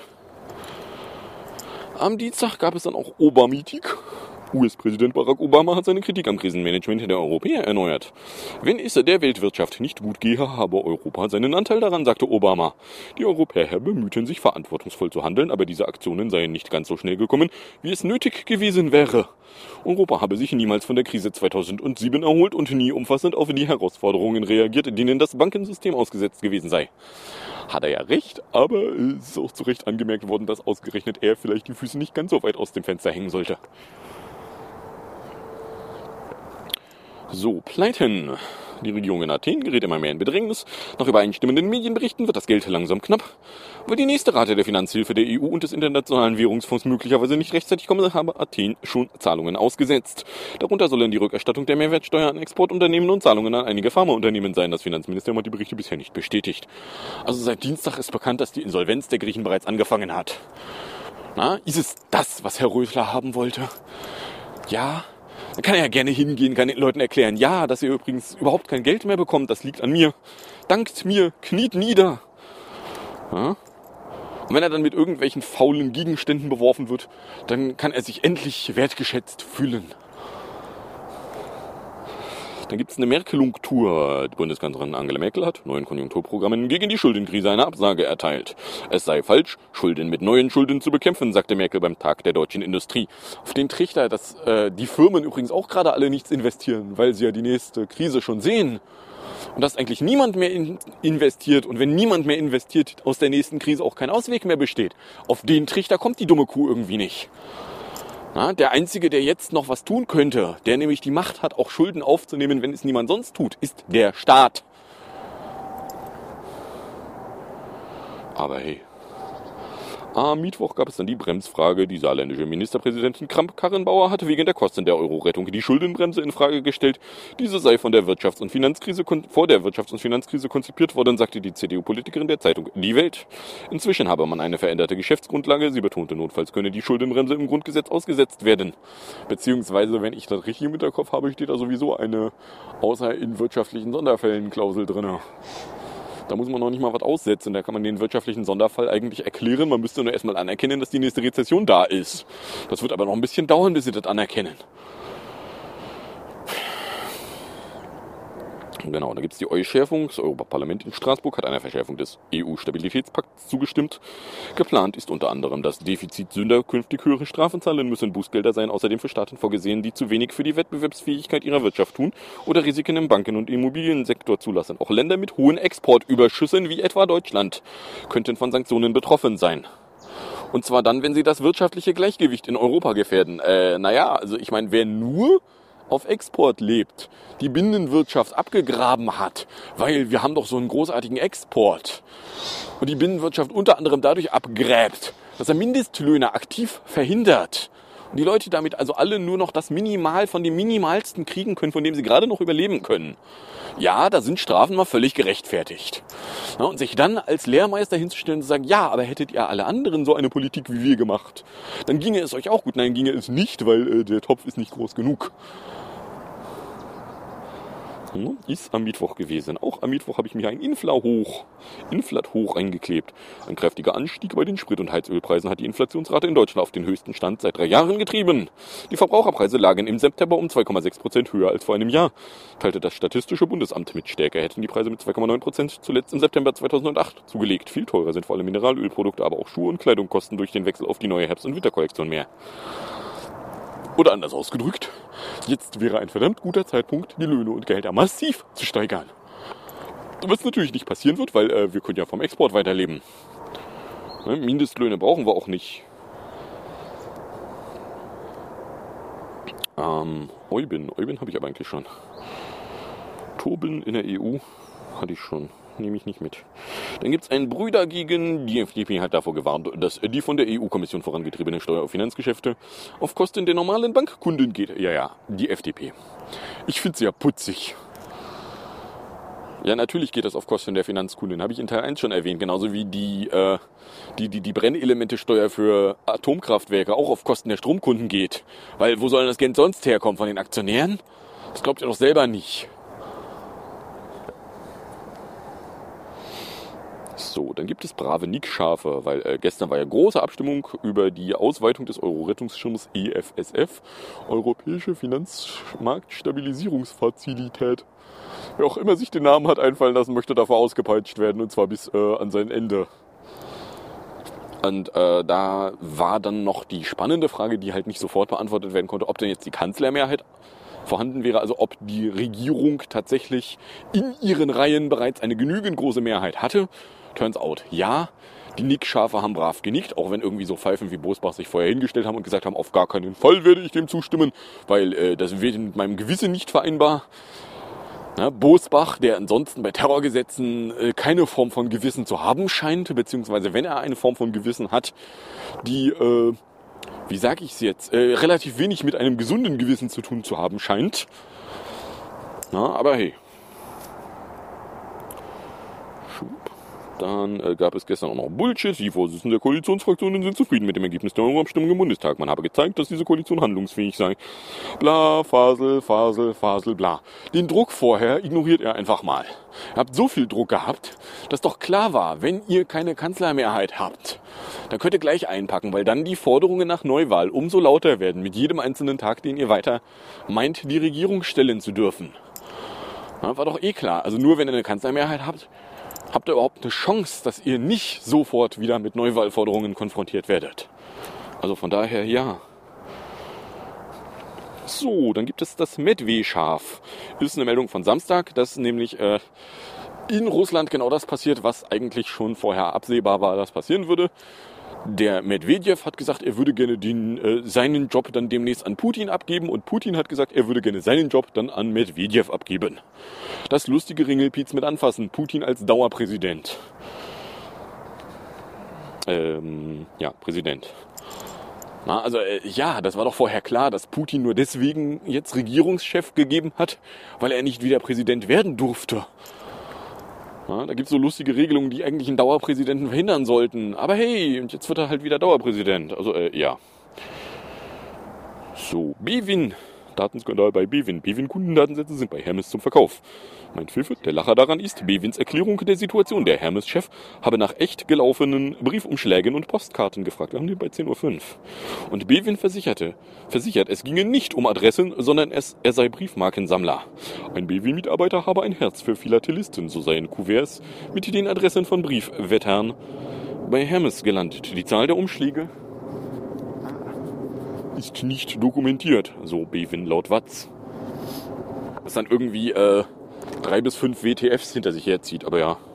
Am Dienstag gab es dann auch Obamitik. U S-Präsident Barack Obama hat seine Kritik am Krisenmanagement der Europäer erneuert. Wenn es der Weltwirtschaft nicht gut gehe, habe Europa seinen Anteil daran, sagte Obama. Die Europäer bemühten sich, verantwortungsvoll zu handeln, aber diese Aktionen seien nicht ganz so schnell gekommen, wie es nötig gewesen wäre. Europa habe sich niemals von der Krise zweitausendsieben erholt und nie umfassend auf die Herausforderungen reagiert, denen das Bankensystem ausgesetzt gewesen sei. Hat er ja recht, aber es ist auch zu Recht angemerkt worden, dass ausgerechnet er vielleicht die Füße nicht ganz so weit aus dem Fenster hängen sollte. So, Pleiten. Die Regierung in Athen gerät immer mehr in Bedrängnis. Nach übereinstimmenden Medienberichten wird das Geld langsam knapp. Weil die nächste Rate der Finanzhilfe der E U und des Internationalen Währungsfonds möglicherweise nicht rechtzeitig komme, habe Athen schon Zahlungen ausgesetzt. Darunter sollen die Rückerstattung der Mehrwertsteuer an Exportunternehmen und Zahlungen an einige Pharmaunternehmen sein. Das Finanzministerium hat die Berichte bisher nicht bestätigt. Also seit Dienstag ist bekannt, dass die Insolvenz der Griechen bereits angefangen hat. Na, ist es das, was Herr Rösler haben wollte? Ja. Dann kann er ja gerne hingehen, kann den Leuten erklären, ja, dass ihr übrigens überhaupt kein Geld mehr bekommt, das liegt an mir. Dankt mir, kniet nieder. Ja? Und wenn er dann mit irgendwelchen faulen Gegenständen beworfen wird, dann kann er sich endlich wertgeschätzt fühlen. Dann gibt es eine Merkelung-Tour. Die Bundeskanzlerin Angela Merkel hat neuen Konjunkturprogrammen gegen die Schuldenkrise eine Absage erteilt. Es sei falsch, Schulden mit neuen Schulden zu bekämpfen, sagte Merkel beim Tag der deutschen Industrie. Auf den Trichter, dass äh, die Firmen übrigens auch gerade alle nichts investieren, weil sie ja die nächste Krise schon sehen. Und dass eigentlich niemand mehr in investiert und wenn niemand mehr investiert, aus der nächsten Krise auch kein Ausweg mehr besteht. Auf den Trichter kommt die dumme Kuh irgendwie nicht. Na, der Einzige, der jetzt noch was tun könnte, der nämlich die Macht hat, auch Schulden aufzunehmen, wenn es niemand sonst tut, ist der Staat. Aber hey. Am Mittwoch gab es dann die Bremsfrage. Die saarländische Ministerpräsidentin Kramp-Karrenbauer hatte wegen der Kosten der Euro-Rettung die Schuldenbremse in Frage gestellt. Diese sei von der Wirtschafts- und Finanzkrise vor der Wirtschafts- und Finanzkrise konzipiert worden, sagte die C D U-Politikerin der Zeitung Die Welt. Inzwischen habe man eine veränderte Geschäftsgrundlage. Sie betonte, notfalls könne die Schuldenbremse im Grundgesetz ausgesetzt werden. Beziehungsweise, wenn ich das richtig im Hinterkopf habe, steht da sowieso eine außer in wirtschaftlichen Sonderfällen Klausel drin. Da muss man noch nicht mal was aussetzen. Da kann man den wirtschaftlichen Sonderfall eigentlich erklären. Man müsste nur erstmal anerkennen, dass die nächste Rezession da ist. Das wird aber noch ein bisschen dauern, bis sie das anerkennen. Genau, da gibt es die Eu-Schärfung. Das Europaparlament in Straßburg hat einer Verschärfung des E U-Stabilitätspakts zugestimmt. Geplant ist unter anderem, dass Defizitsünder künftig höhere Strafen zahlen müssen. Bußgelder seien außerdem für Staaten vorgesehen, die zu wenig für die Wettbewerbsfähigkeit ihrer Wirtschaft tun oder Risiken im Banken- und Immobiliensektor zulassen. Auch Länder mit hohen Exportüberschüssen, wie etwa Deutschland, könnten von Sanktionen betroffen sein. Und zwar dann, wenn sie das wirtschaftliche Gleichgewicht in Europa gefährden. Äh, naja, also ich meine, wer nur auf Export lebt, die Binnenwirtschaft abgegraben hat, weil wir haben doch so einen großartigen Export und die Binnenwirtschaft unter anderem dadurch abgräbt, dass er Mindestlöhne aktiv verhindert und die Leute damit also alle nur noch das Minimal von dem Minimalsten kriegen können, von dem sie gerade noch überleben können. Ja, da sind Strafen mal völlig gerechtfertigt. Ja, und sich dann als Lehrmeister hinzustellen und zu sagen, ja, aber hättet ihr alle anderen so eine Politik wie wir gemacht, dann ginge es euch auch gut. Nein, ginge es nicht, weil äh, der Topf ist nicht groß genug. Hm, ist am Mittwoch gewesen. Auch am Mittwoch habe ich mir ein Infla-Hoch, Inflat-Hoch eingeklebt. Ein kräftiger Anstieg bei den Sprit- und Heizölpreisen hat die Inflationsrate in Deutschland auf den höchsten Stand seit drei Jahren getrieben. Die Verbraucherpreise lagen im September um zwei Komma sechs Prozent höher als vor einem Jahr, teilte das Statistische Bundesamt mit. Stärker hätten die Preise mit zwei Komma neun Prozent zuletzt im September zweitausendacht zugelegt. Viel teurer sind vor allem Mineralölprodukte, aber auch Schuhe und Kleidung kosten durch den Wechsel auf die neue Herbst- und Winterkollektion mehr. Oder anders ausgedrückt, jetzt wäre ein verdammt guter Zeitpunkt, die Löhne und Gehälter massiv zu steigern. Was natürlich nicht passieren wird, weil äh, wir können ja vom Export weiterleben. Ne, Mindestlöhne brauchen wir auch nicht. Ähm, Eubin, Eubin habe ich aber eigentlich schon. Tobin in der E U hatte ich schon. Nehme ich nicht mit. Dann gibt es einen Brüder gegen die F D P, hat davor gewarnt, dass die von der E U-Kommission vorangetriebene Steuer auf Finanzgeschäfte auf Kosten der normalen Bankkunden geht. Ja, ja, die F D P. Ich finde sie ja putzig. Ja, natürlich geht das auf Kosten der Finanzkunden, habe ich in Teil eins schon erwähnt, genauso wie die, äh, die, die, die Brennelemente-Steuer für Atomkraftwerke auch auf Kosten der Stromkunden geht. Weil wo soll das Geld sonst herkommen? Von den Aktionären? Das glaubt ihr doch selber nicht. So, dann gibt es brave Nickschafe, weil äh, gestern war ja große Abstimmung über die Ausweitung des Euro-Rettungsschirms E F S F, Europäische Finanzmarktstabilisierungsfazilität. Wer auch immer sich den Namen hat einfallen lassen, möchte dafür ausgepeitscht werden, und zwar bis äh, an sein Ende. Und äh, da war dann noch die spannende Frage, die halt nicht sofort beantwortet werden konnte, ob denn jetzt die Kanzlermehrheit vorhanden wäre, also ob die Regierung tatsächlich in ihren Reihen bereits eine genügend große Mehrheit hatte. Turns out, ja. Die Nickschafe haben brav genickt, auch wenn irgendwie so Pfeifen wie Bosbach sich vorher hingestellt haben und gesagt haben, auf gar keinen Fall werde ich dem zustimmen, weil äh, das wird mit meinem Gewissen nicht vereinbar. Na, Bosbach, der ansonsten bei Terrorgesetzen äh, keine Form von Gewissen zu haben scheint, beziehungsweise wenn er eine Form von Gewissen hat, die, äh, wie sage ich es jetzt, äh, relativ wenig mit einem gesunden Gewissen zu tun zu haben scheint. Na, aber hey. Schub. Dann äh, gab es gestern auch noch Bullshit. Die Vorsitzenden der Koalitionsfraktionen sind zufrieden mit dem Ergebnis der Euro-Abstimmung im Bundestag. Man habe gezeigt, dass diese Koalition handlungsfähig sei. Bla, Fasel, Fasel, Fasel, bla. Den Druck vorher ignoriert er einfach mal. Ihr habt so viel Druck gehabt, dass doch klar war, wenn ihr keine Kanzlermehrheit habt, dann könnt ihr gleich einpacken, weil dann die Forderungen nach Neuwahl umso lauter werden mit jedem einzelnen Tag, den ihr weiter meint, die Regierung stellen zu dürfen. Na, war doch eh klar. Also nur wenn ihr eine Kanzlermehrheit habt, habt ihr überhaupt eine Chance, dass ihr nicht sofort wieder mit Neuwahlforderungen konfrontiert werdet. Also von daher ja. So, dann gibt es das Medvedschaf. Ist eine Meldung von Samstag, dass nämlich äh, in Russland genau das passiert, was eigentlich schon vorher absehbar war, dass passieren würde. Der Medvedev hat gesagt, er würde gerne den, äh, seinen Job dann demnächst an Putin abgeben, und Putin hat gesagt, er würde gerne seinen Job dann an Medvedev abgeben. Das lustige Ringelpiez mit anfassen. Putin als Dauerpräsident. Ähm, ja, Präsident. Na, also äh, ja, das war doch vorher klar, dass Putin nur deswegen jetzt Regierungschef gegeben hat, weil er nicht wieder Präsident werden durfte. Ja, da gibt es so lustige Regelungen, die eigentlich einen Dauerpräsidenten verhindern sollten. Aber hey, und jetzt wird er halt wieder Dauerpräsident. Also, äh, ja. So, Bwin. Datenskandal bei Bwin. Bwin-Kundendatensätze sind bei Hermes zum Verkauf. Mein Pfiffe, der Lacher daran ist, Bwins Erklärung der Situation. Der Hermes-Chef habe nach echt gelaufenen Briefumschlägen und Postkarten gefragt. Wir haben die bei zehn Uhr fünf. Und Bwin versicherte, versichert, es ginge nicht um Adressen, sondern es, er sei Briefmarkensammler. Ein Bwin-Mitarbeiter habe ein Herz für Philatelisten, so seien Kuverts mit den Adressen von Briefwettern bei Hermes gelandet. Die Zahl der Umschläge ist nicht dokumentiert, so Bwin laut Watz. Das dann irgendwie äh, drei bis fünf W T Fs hinter sich herzieht, aber ja.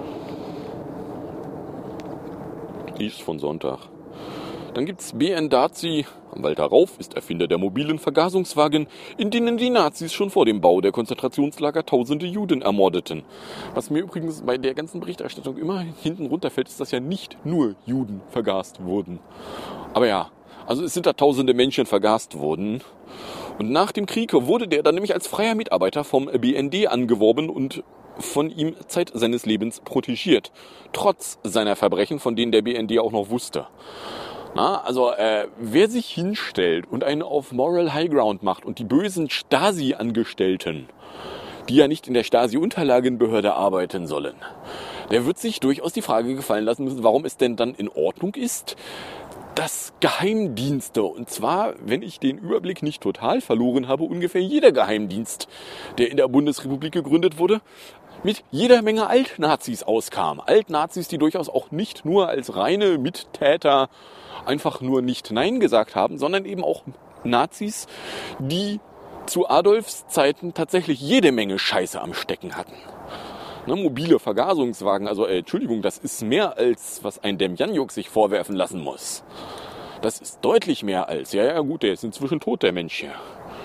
Ist von Sonntag. Dann gibt's B N Dazi. Walter Rauf ist Erfinder der mobilen Vergasungswagen, in denen die Nazis schon vor dem Bau der Konzentrationslager tausende Juden ermordeten. Was mir übrigens bei der ganzen Berichterstattung immer hinten runterfällt, ist, dass ja nicht nur Juden vergast wurden. Aber ja, also es sind da tausende Menschen vergast worden. Und nach dem Krieg wurde der dann nämlich als freier Mitarbeiter vom B N D angeworben und von ihm Zeit seines Lebens protegiert. Trotz seiner Verbrechen, von denen der B N D auch noch wusste. Na, also äh, wer sich hinstellt und einen auf Moral High Ground macht und die bösen Stasi-Angestellten, die ja nicht in der Stasi-Unterlagenbehörde arbeiten sollen, der wird sich durchaus die Frage gefallen lassen müssen, warum es denn dann in Ordnung ist, dass Geheimdienste, und zwar, wenn ich den Überblick nicht total verloren habe, ungefähr jeder Geheimdienst, der in der Bundesrepublik gegründet wurde, mit jeder Menge Altnazis auskam. Altnazis, die durchaus auch nicht nur als reine Mittäter einfach nur nicht Nein gesagt haben, sondern eben auch Nazis, die zu Adolfs Zeiten tatsächlich jede Menge Scheiße am Stecken hatten. Ne, mobile Vergasungswagen, also äh, Entschuldigung, das ist mehr als was ein Demjanjuk sich vorwerfen lassen muss. Das ist deutlich mehr als, ja, ja gut, der ist inzwischen tot, der Mensch hier.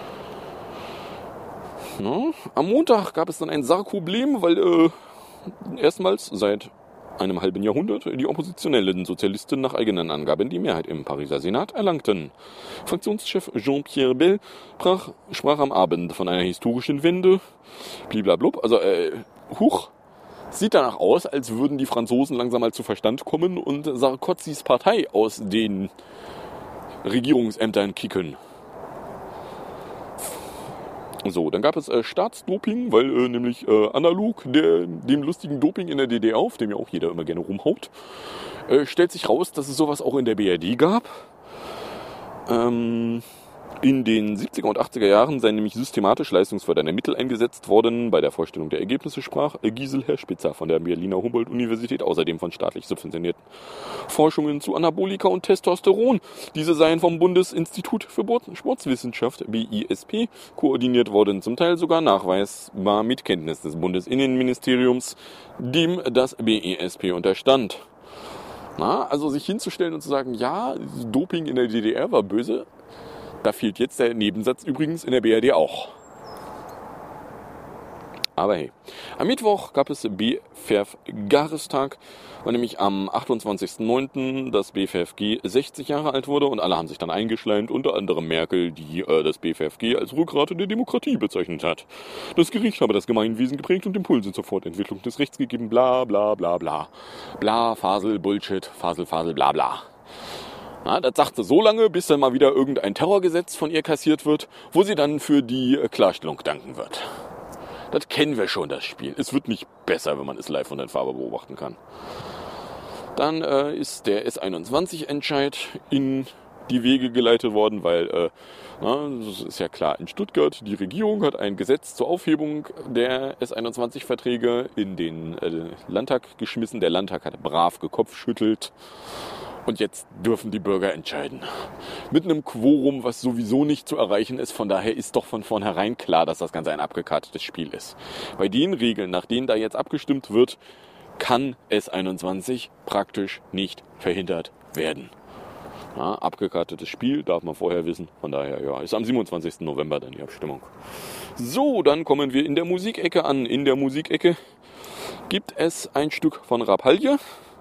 Ne? Am Montag gab es dann ein Sarkoblem, weil äh, erstmals seit einem halben Jahrhundert die oppositionellen Sozialisten nach eigenen Angaben die Mehrheit im Pariser Senat erlangten. Fraktionschef Jean-Pierre Bel sprach, sprach am Abend von einer historischen Wende, bliblablub, also äh, huch, sieht danach aus, als würden die Franzosen langsam mal zu Verstand kommen und Sarkozys Partei aus den Regierungsämtern kicken. So, dann gab es äh, Staatsdoping, weil äh, nämlich äh, analog der, dem lustigen Doping in der D D R, auf dem ja auch jeder immer gerne rumhaut, äh, stellt sich raus, dass es sowas auch in der B R D gab. Ähm, in den siebziger und achtziger Jahren seien nämlich systematisch leistungsfördernde Mittel eingesetzt worden. Bei der Vorstellung der Ergebnisse sprach äh, Gisela Spitzer von der Berliner Humboldt-Universität außerdem von staatlich subventionierten Forschungen zu Anabolika und Testosteron. Diese seien vom Bundesinstitut für Sportwissenschaft, B I S P, koordiniert worden, zum Teil sogar nachweisbar mit Kenntnis des Bundesinnenministeriums, dem das B I S P unterstand. Na, also sich hinzustellen und zu sagen, ja, Doping in der D D R war böse, da fehlt jetzt der Nebensatz übrigens in der B R D auch. Aber hey, am Mittwoch gab es B F F Jahrestag, weil nämlich am achtundzwanzigsten neunten das B F F G sechzig Jahre alt wurde und alle haben sich dann eingeschleimt, unter anderem Merkel, die äh, das B F F G als Rückgrat der Demokratie bezeichnet hat. Das Gericht habe das Gemeinwesen geprägt und Impulse zur Fortentwicklung des Rechts gegeben, bla bla bla bla. Bla, Fasel, Bullshit, Fasel, Fasel, bla bla. Na, das sagt sie so lange, bis dann mal wieder irgendein Terrorgesetz von ihr kassiert wird, wo sie dann für die Klarstellung danken wird. Das kennen wir schon, das Spiel. Es wird nicht besser, wenn man es live und in Farbe beobachten kann. Dann äh, ist der S einundzwanzig-Entscheid in die Wege geleitet worden, weil, äh, na, das ist ja klar, in Stuttgart, die Regierung hat ein Gesetz zur Aufhebung der S einundzwanzig-Verträge in den äh, Landtag geschmissen. Der Landtag hat brav gekopfschüttelt. Und jetzt dürfen die Bürger entscheiden. Mit einem Quorum, was sowieso nicht zu erreichen ist. Von daher ist doch von vornherein klar, dass das Ganze ein abgekartetes Spiel ist. Bei den Regeln, nach denen da jetzt abgestimmt wird, kann S einundzwanzig praktisch nicht verhindert werden. Ja, abgekartetes Spiel, darf man vorher wissen. Von daher, ja, ist am siebenundzwanzigsten November dann die Abstimmung. So, dann kommen wir in der Musikecke an. In der Musikecke gibt es ein Stück von Rapalje.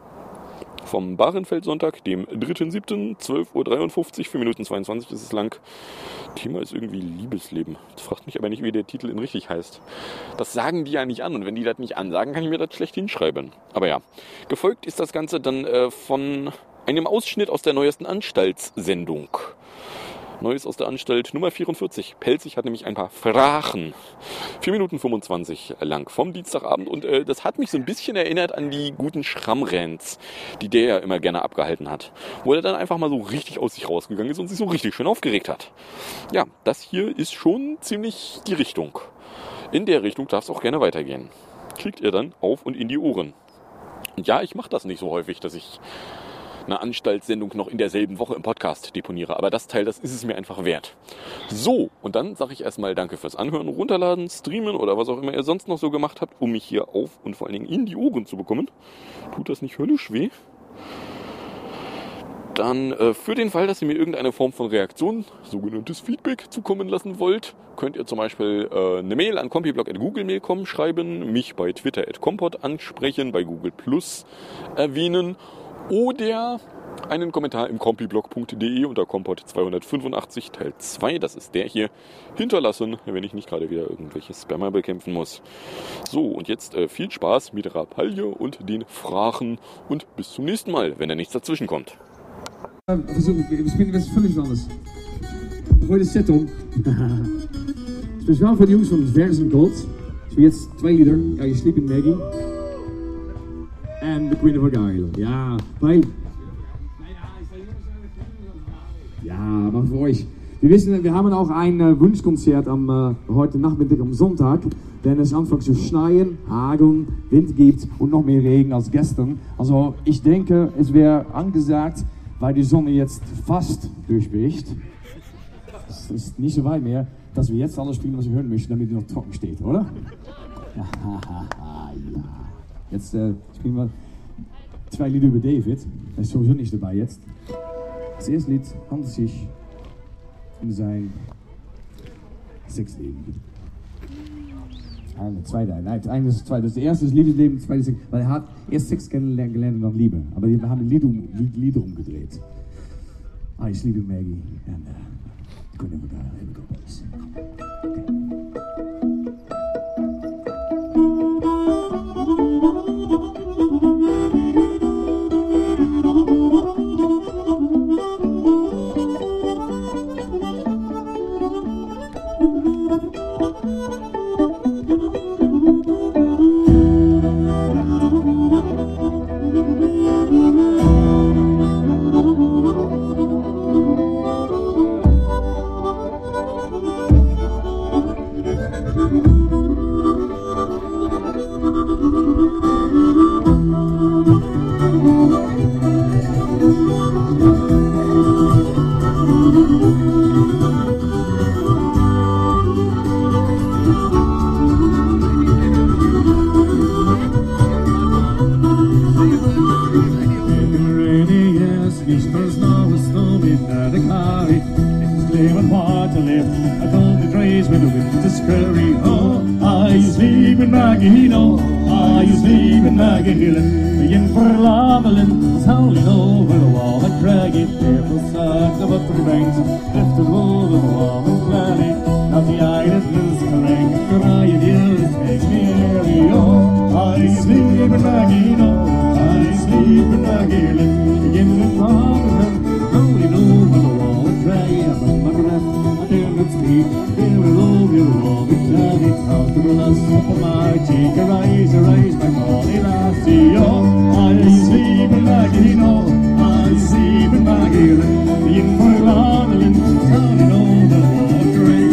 Vom Bahrenfeld-Sonntag, dem dritten siebten zwölf Uhr dreiundfünfzig, vier Minuten zweiundzwanzig ist es lang. Thema ist irgendwie Liebesleben. Das fragt mich aber nicht, wie der Titel in richtig heißt. Das sagen die ja nicht an und wenn die das nicht ansagen, kann ich mir das schlecht hinschreiben. Aber ja, gefolgt ist das Ganze dann äh, von einem Ausschnitt aus der neuesten Anstaltssendung. Neues aus der Anstalt Nummer vierundvierzig. Pelzig hat nämlich ein paar Fragen. vier Minuten fünfundzwanzig lang vom Dienstagabend. Und äh, das hat mich so ein bisschen erinnert an die guten Schrammrants, die der ja immer gerne abgehalten hat. Wo er dann einfach mal so richtig aus sich rausgegangen ist und sich so richtig schön aufgeregt hat. Ja, das hier ist schon ziemlich die Richtung. In der Richtung darf es auch gerne weitergehen. Kriegt ihr dann auf und in die Ohren. Und ja, ich mache das nicht so häufig, dass ich eine Anstaltssendung noch in derselben Woche im Podcast deponiere. Aber das Teil, das ist es mir einfach wert. So, und dann sage ich erstmal danke fürs Anhören, Runterladen, Streamen oder was auch immer ihr sonst noch so gemacht habt, um mich hier auf und vor allen Dingen in die Ohren zu bekommen. Tut das nicht höllisch weh? Dann äh, für den Fall, dass ihr mir irgendeine Form von Reaktion, sogenanntes Feedback, zukommen lassen wollt, könnt ihr zum Beispiel äh, eine Mail an compiblog at googlemail punkt com schreiben, mich bei Twitter at compot ansprechen, bei Google Plus erwähnen oder einen Kommentar im compiblog punkt de unter compot zweihundertfünfundachtzig Teil zwei, das ist der hier, hinterlassen, wenn ich nicht gerade wieder irgendwelche Spammer bekämpfen muss. So, und jetzt äh, viel Spaß mit Rapalje und den Fragen und bis zum nächsten Mal, wenn da nichts dazwischen kommt. Versuch, wir spielen was völlig anderes. Gooi de set om. Speciaal voor de jongens van Versen Gold. Ik speel jetzt twee lieder. Ja, je Sleeping Maggie. En The Queen of Argyll. Ja, weil... Ja, aber für euch. Wir wissen, wir haben auch ein äh, Wunschkonzert am äh, heute Nachmittag am Sonntag, denn es anfängt zu schneien, hageln, Wind gibt und noch mehr Regen als gestern. Also ich denke, es wäre angesagt, weil die Sonne jetzt fast durchbricht. Es ist nicht so weit mehr, dass wir jetzt alles spielen, was wir hören möchten, damit die noch trocken steht, oder? Ja. Jetzt äh, spielen wir zwei Lieder über David. Er ist sowieso nicht dabei jetzt. Das erste Lied handelt sich um sein Sexleben. Ah, der zweite, nein, das eine ist das zweite. Das erste ist Liebesleben, das zweite ist Sex. Weil er hat erst Sex kennengelernt und dann Liebe. Aber wir haben die Lieder, um, die Lieder umgedreht. I sleep with Maggie and uh, Queen of Argyll. Here we go, boys. Okay. Begin for Lamelin, howling over the wall and craggy, careful sight of up the banks, lifted over the wall and clanny. Now the island is correct, for I and you makes me airy. Oh, I sleep in Maggie, no, I sleep in Maggie, begin with Lamelin, howling over the wall and craggy. I'm on my breath, I dare not speak, here over the wall and clanny. Comfortable us up on my cheek, arise, arise, my molly lassie. Oh, I sleep in Maggie, no, I sleep in Maggie, the in for Lamelin, turning over the wall of grey.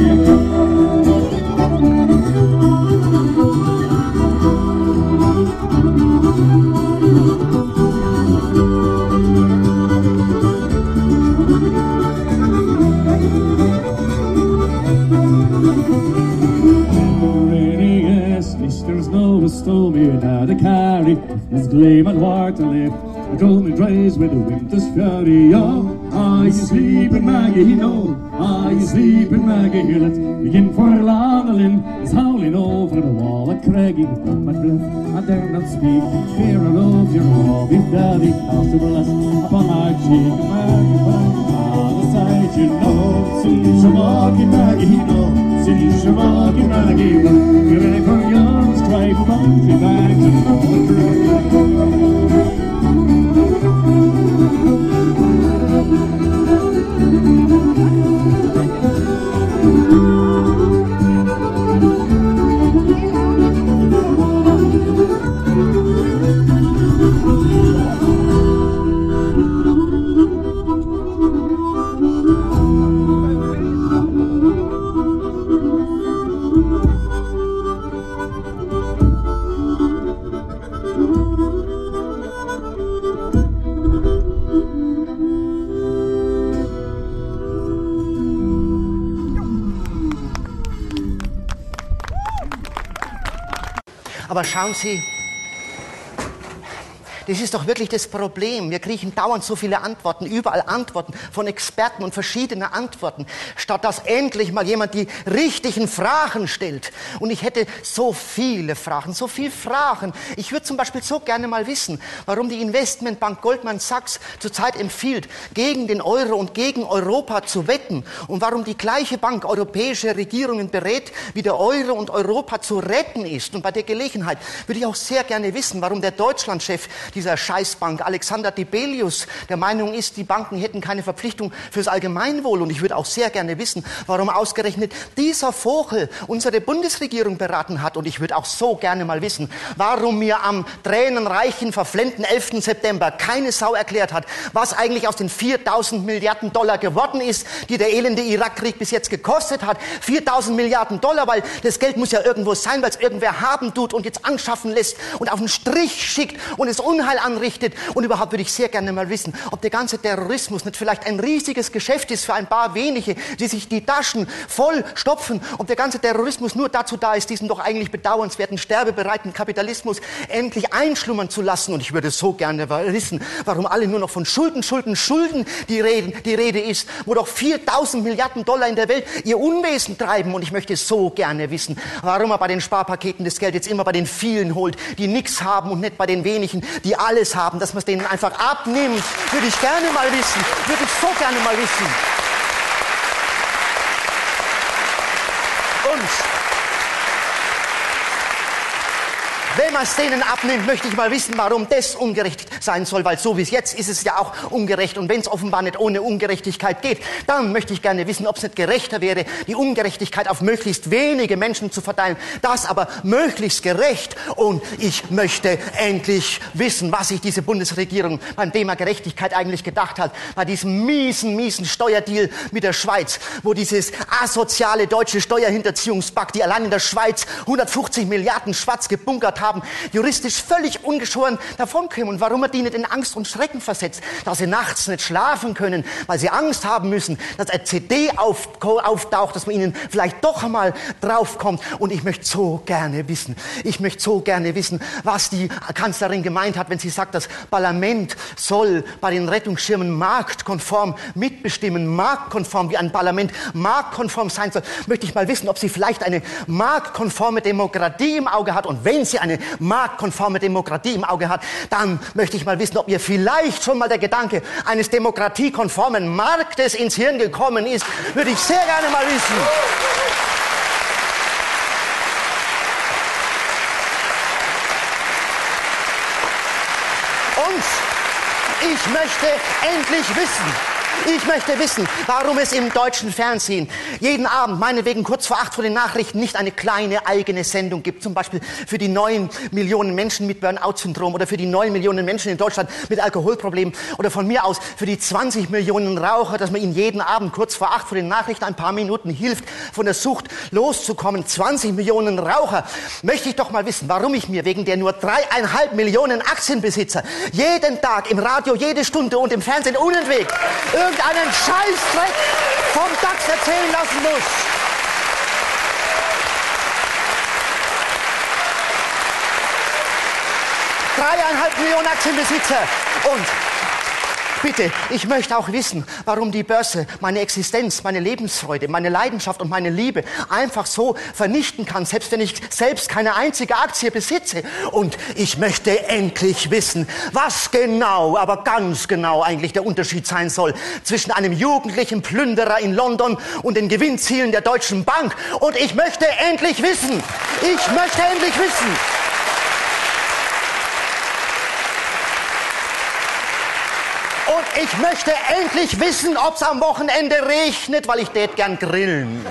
There's no stormy now to carry. There's gleam and war to live. A golden drays with the winter's fury. Oh, are you sleeping, Maggie? No, are you sleeping, Maggie? Let begin for Lamelin is howling over the wall at Craigie. My breath, I dare not speak. Fear I love your all with daddy. Possible us upon my cheek. Maggie, Maggie, on the side, you know. Since you're walking, Maggie, no. Since you're walking, Maggie, no. You're ready for yours, drive a monkey back and all the Aber schauen Sie, das ist doch wirklich das Problem. Wir kriegen dauernd so viele Antworten, überall Antworten von Experten und verschiedene Antworten, statt dass endlich mal jemand die richtigen Fragen stellt. Und ich hätte so viele Fragen, so viele Fragen. Ich würde zum Beispiel so gerne mal wissen, warum die Investmentbank Goldman Sachs zurzeit empfiehlt, gegen den Euro und gegen Europa zu wetten und warum die gleiche Bank europäische Regierungen berät, wie der Euro und Europa zu retten ist. Und bei der Gelegenheit würde ich auch sehr gerne wissen, warum der Deutschlandchef dieser Scheißbank, Alexander Dibelius, der Meinung ist, die Banken hätten keine Verpflichtung fürs Allgemeinwohl. Und ich würde auch sehr gerne wissen, warum ausgerechnet dieser Vogel unsere Bundesregierung beraten hat. Und ich würde auch so gerne mal wissen, warum mir am tränenreichen, verflemmten elften September keine Sau erklärt hat, was eigentlich aus den viertausend Milliarden Dollar geworden ist, die der elende Irakkrieg bis jetzt gekostet hat. viertausend Milliarden Dollar, weil das Geld muss ja irgendwo sein, weil es irgendwer haben tut und jetzt anschaffen lässt und auf den Strich schickt und es Unheil anrichtet. Und überhaupt würde ich sehr gerne mal wissen, ob der ganze Terrorismus nicht vielleicht ein riesiges Geschäft ist für ein paar wenige, die sich die Taschen voll stopfen, ob der ganze Terrorismus nur dazu da ist, diesen doch eigentlich bedauernswerten, sterbebereiten Kapitalismus endlich einschlummern zu lassen. Und ich würde so gerne wissen, warum alle nur noch von Schulden, Schulden, Schulden die Rede, die Rede ist, wo doch viertausend Milliarden Dollar in der Welt ihr Unwesen treiben. Und ich möchte so gerne wissen, warum er bei den Sparpaketen das Geld jetzt immer bei den vielen holt, die nichts haben und nicht bei den wenigen, die alles haben, dass man es denen einfach abnimmt. Würde ich gerne mal wissen. Würde ich so gerne mal wissen. Und wenn man es denen abnimmt, möchte ich mal wissen, warum das ungerecht sein soll, weil so wie es jetzt ist, ist es ja auch ungerecht. Und wenn es offenbar nicht ohne Ungerechtigkeit geht, dann möchte ich gerne wissen, ob es nicht gerechter wäre, die Ungerechtigkeit auf möglichst wenige Menschen zu verteilen, das aber möglichst gerecht. Und ich möchte endlich wissen, was sich diese Bundesregierung beim Thema Gerechtigkeit eigentlich gedacht hat, bei diesem miesen, miesen Steuerdeal mit der Schweiz, wo dieses asoziale deutsche Steuerhinterziehungspakt, die allein in der Schweiz hundertfünfzig Milliarden schwarz gebunkert haben, haben, juristisch völlig ungeschoren davonkommen. Und warum man die nicht in Angst und Schrecken versetzt, dass sie nachts nicht schlafen können, weil sie Angst haben müssen, dass eine C D auf, auftaucht, dass man ihnen vielleicht doch einmal draufkommt. Und ich möchte so gerne wissen, ich möchte so gerne wissen, was die Kanzlerin gemeint hat, wenn sie sagt, das Parlament soll bei den Rettungsschirmen marktkonform mitbestimmen, marktkonform, wie ein Parlament marktkonform sein soll. Möchte ich mal wissen, ob sie vielleicht eine marktkonforme Demokratie im Auge hat. Und wenn sie eine marktkonforme Demokratie im Auge hat, dann möchte ich mal wissen, ob ihr vielleicht schon mal der Gedanke eines demokratiekonformen Marktes ins Hirn gekommen ist. Würde ich sehr gerne mal wissen. Und ich möchte endlich wissen, Ich möchte wissen, warum es im deutschen Fernsehen jeden Abend, meinetwegen kurz vor acht vor den Nachrichten, nicht eine kleine eigene Sendung gibt. Zum Beispiel für die neun Millionen Menschen mit Burnout-Syndrom oder für die neun Millionen Menschen in Deutschland mit Alkoholproblemen oder von mir aus für die zwanzig Millionen Raucher, dass man ihnen jeden Abend kurz vor acht vor den Nachrichten ein paar Minuten hilft, von der Sucht loszukommen. zwanzig Millionen Raucher. Möchte ich doch mal wissen, warum ich mir wegen der nur dreieinhalb Millionen Aktienbesitzer jeden Tag im Radio, jede Stunde und im Fernsehen unentwegt irgendeinen Scheißdreck vom DAX erzählen lassen muss. Dreieinhalb Millionen Aktienbesitzer. Und bitte, ich möchte auch wissen, warum die Börse meine Existenz, meine Lebensfreude, meine Leidenschaft und meine Liebe einfach so vernichten kann, selbst wenn ich selbst keine einzige Aktie besitze. Und ich möchte endlich wissen, was genau, aber ganz genau eigentlich der Unterschied sein soll zwischen einem jugendlichen Plünderer in London und den Gewinnzielen der Deutschen Bank. Und ich möchte endlich wissen, ich möchte endlich wissen, Und ich möchte endlich wissen, ob es am Wochenende regnet, weil ich tät gern grillen.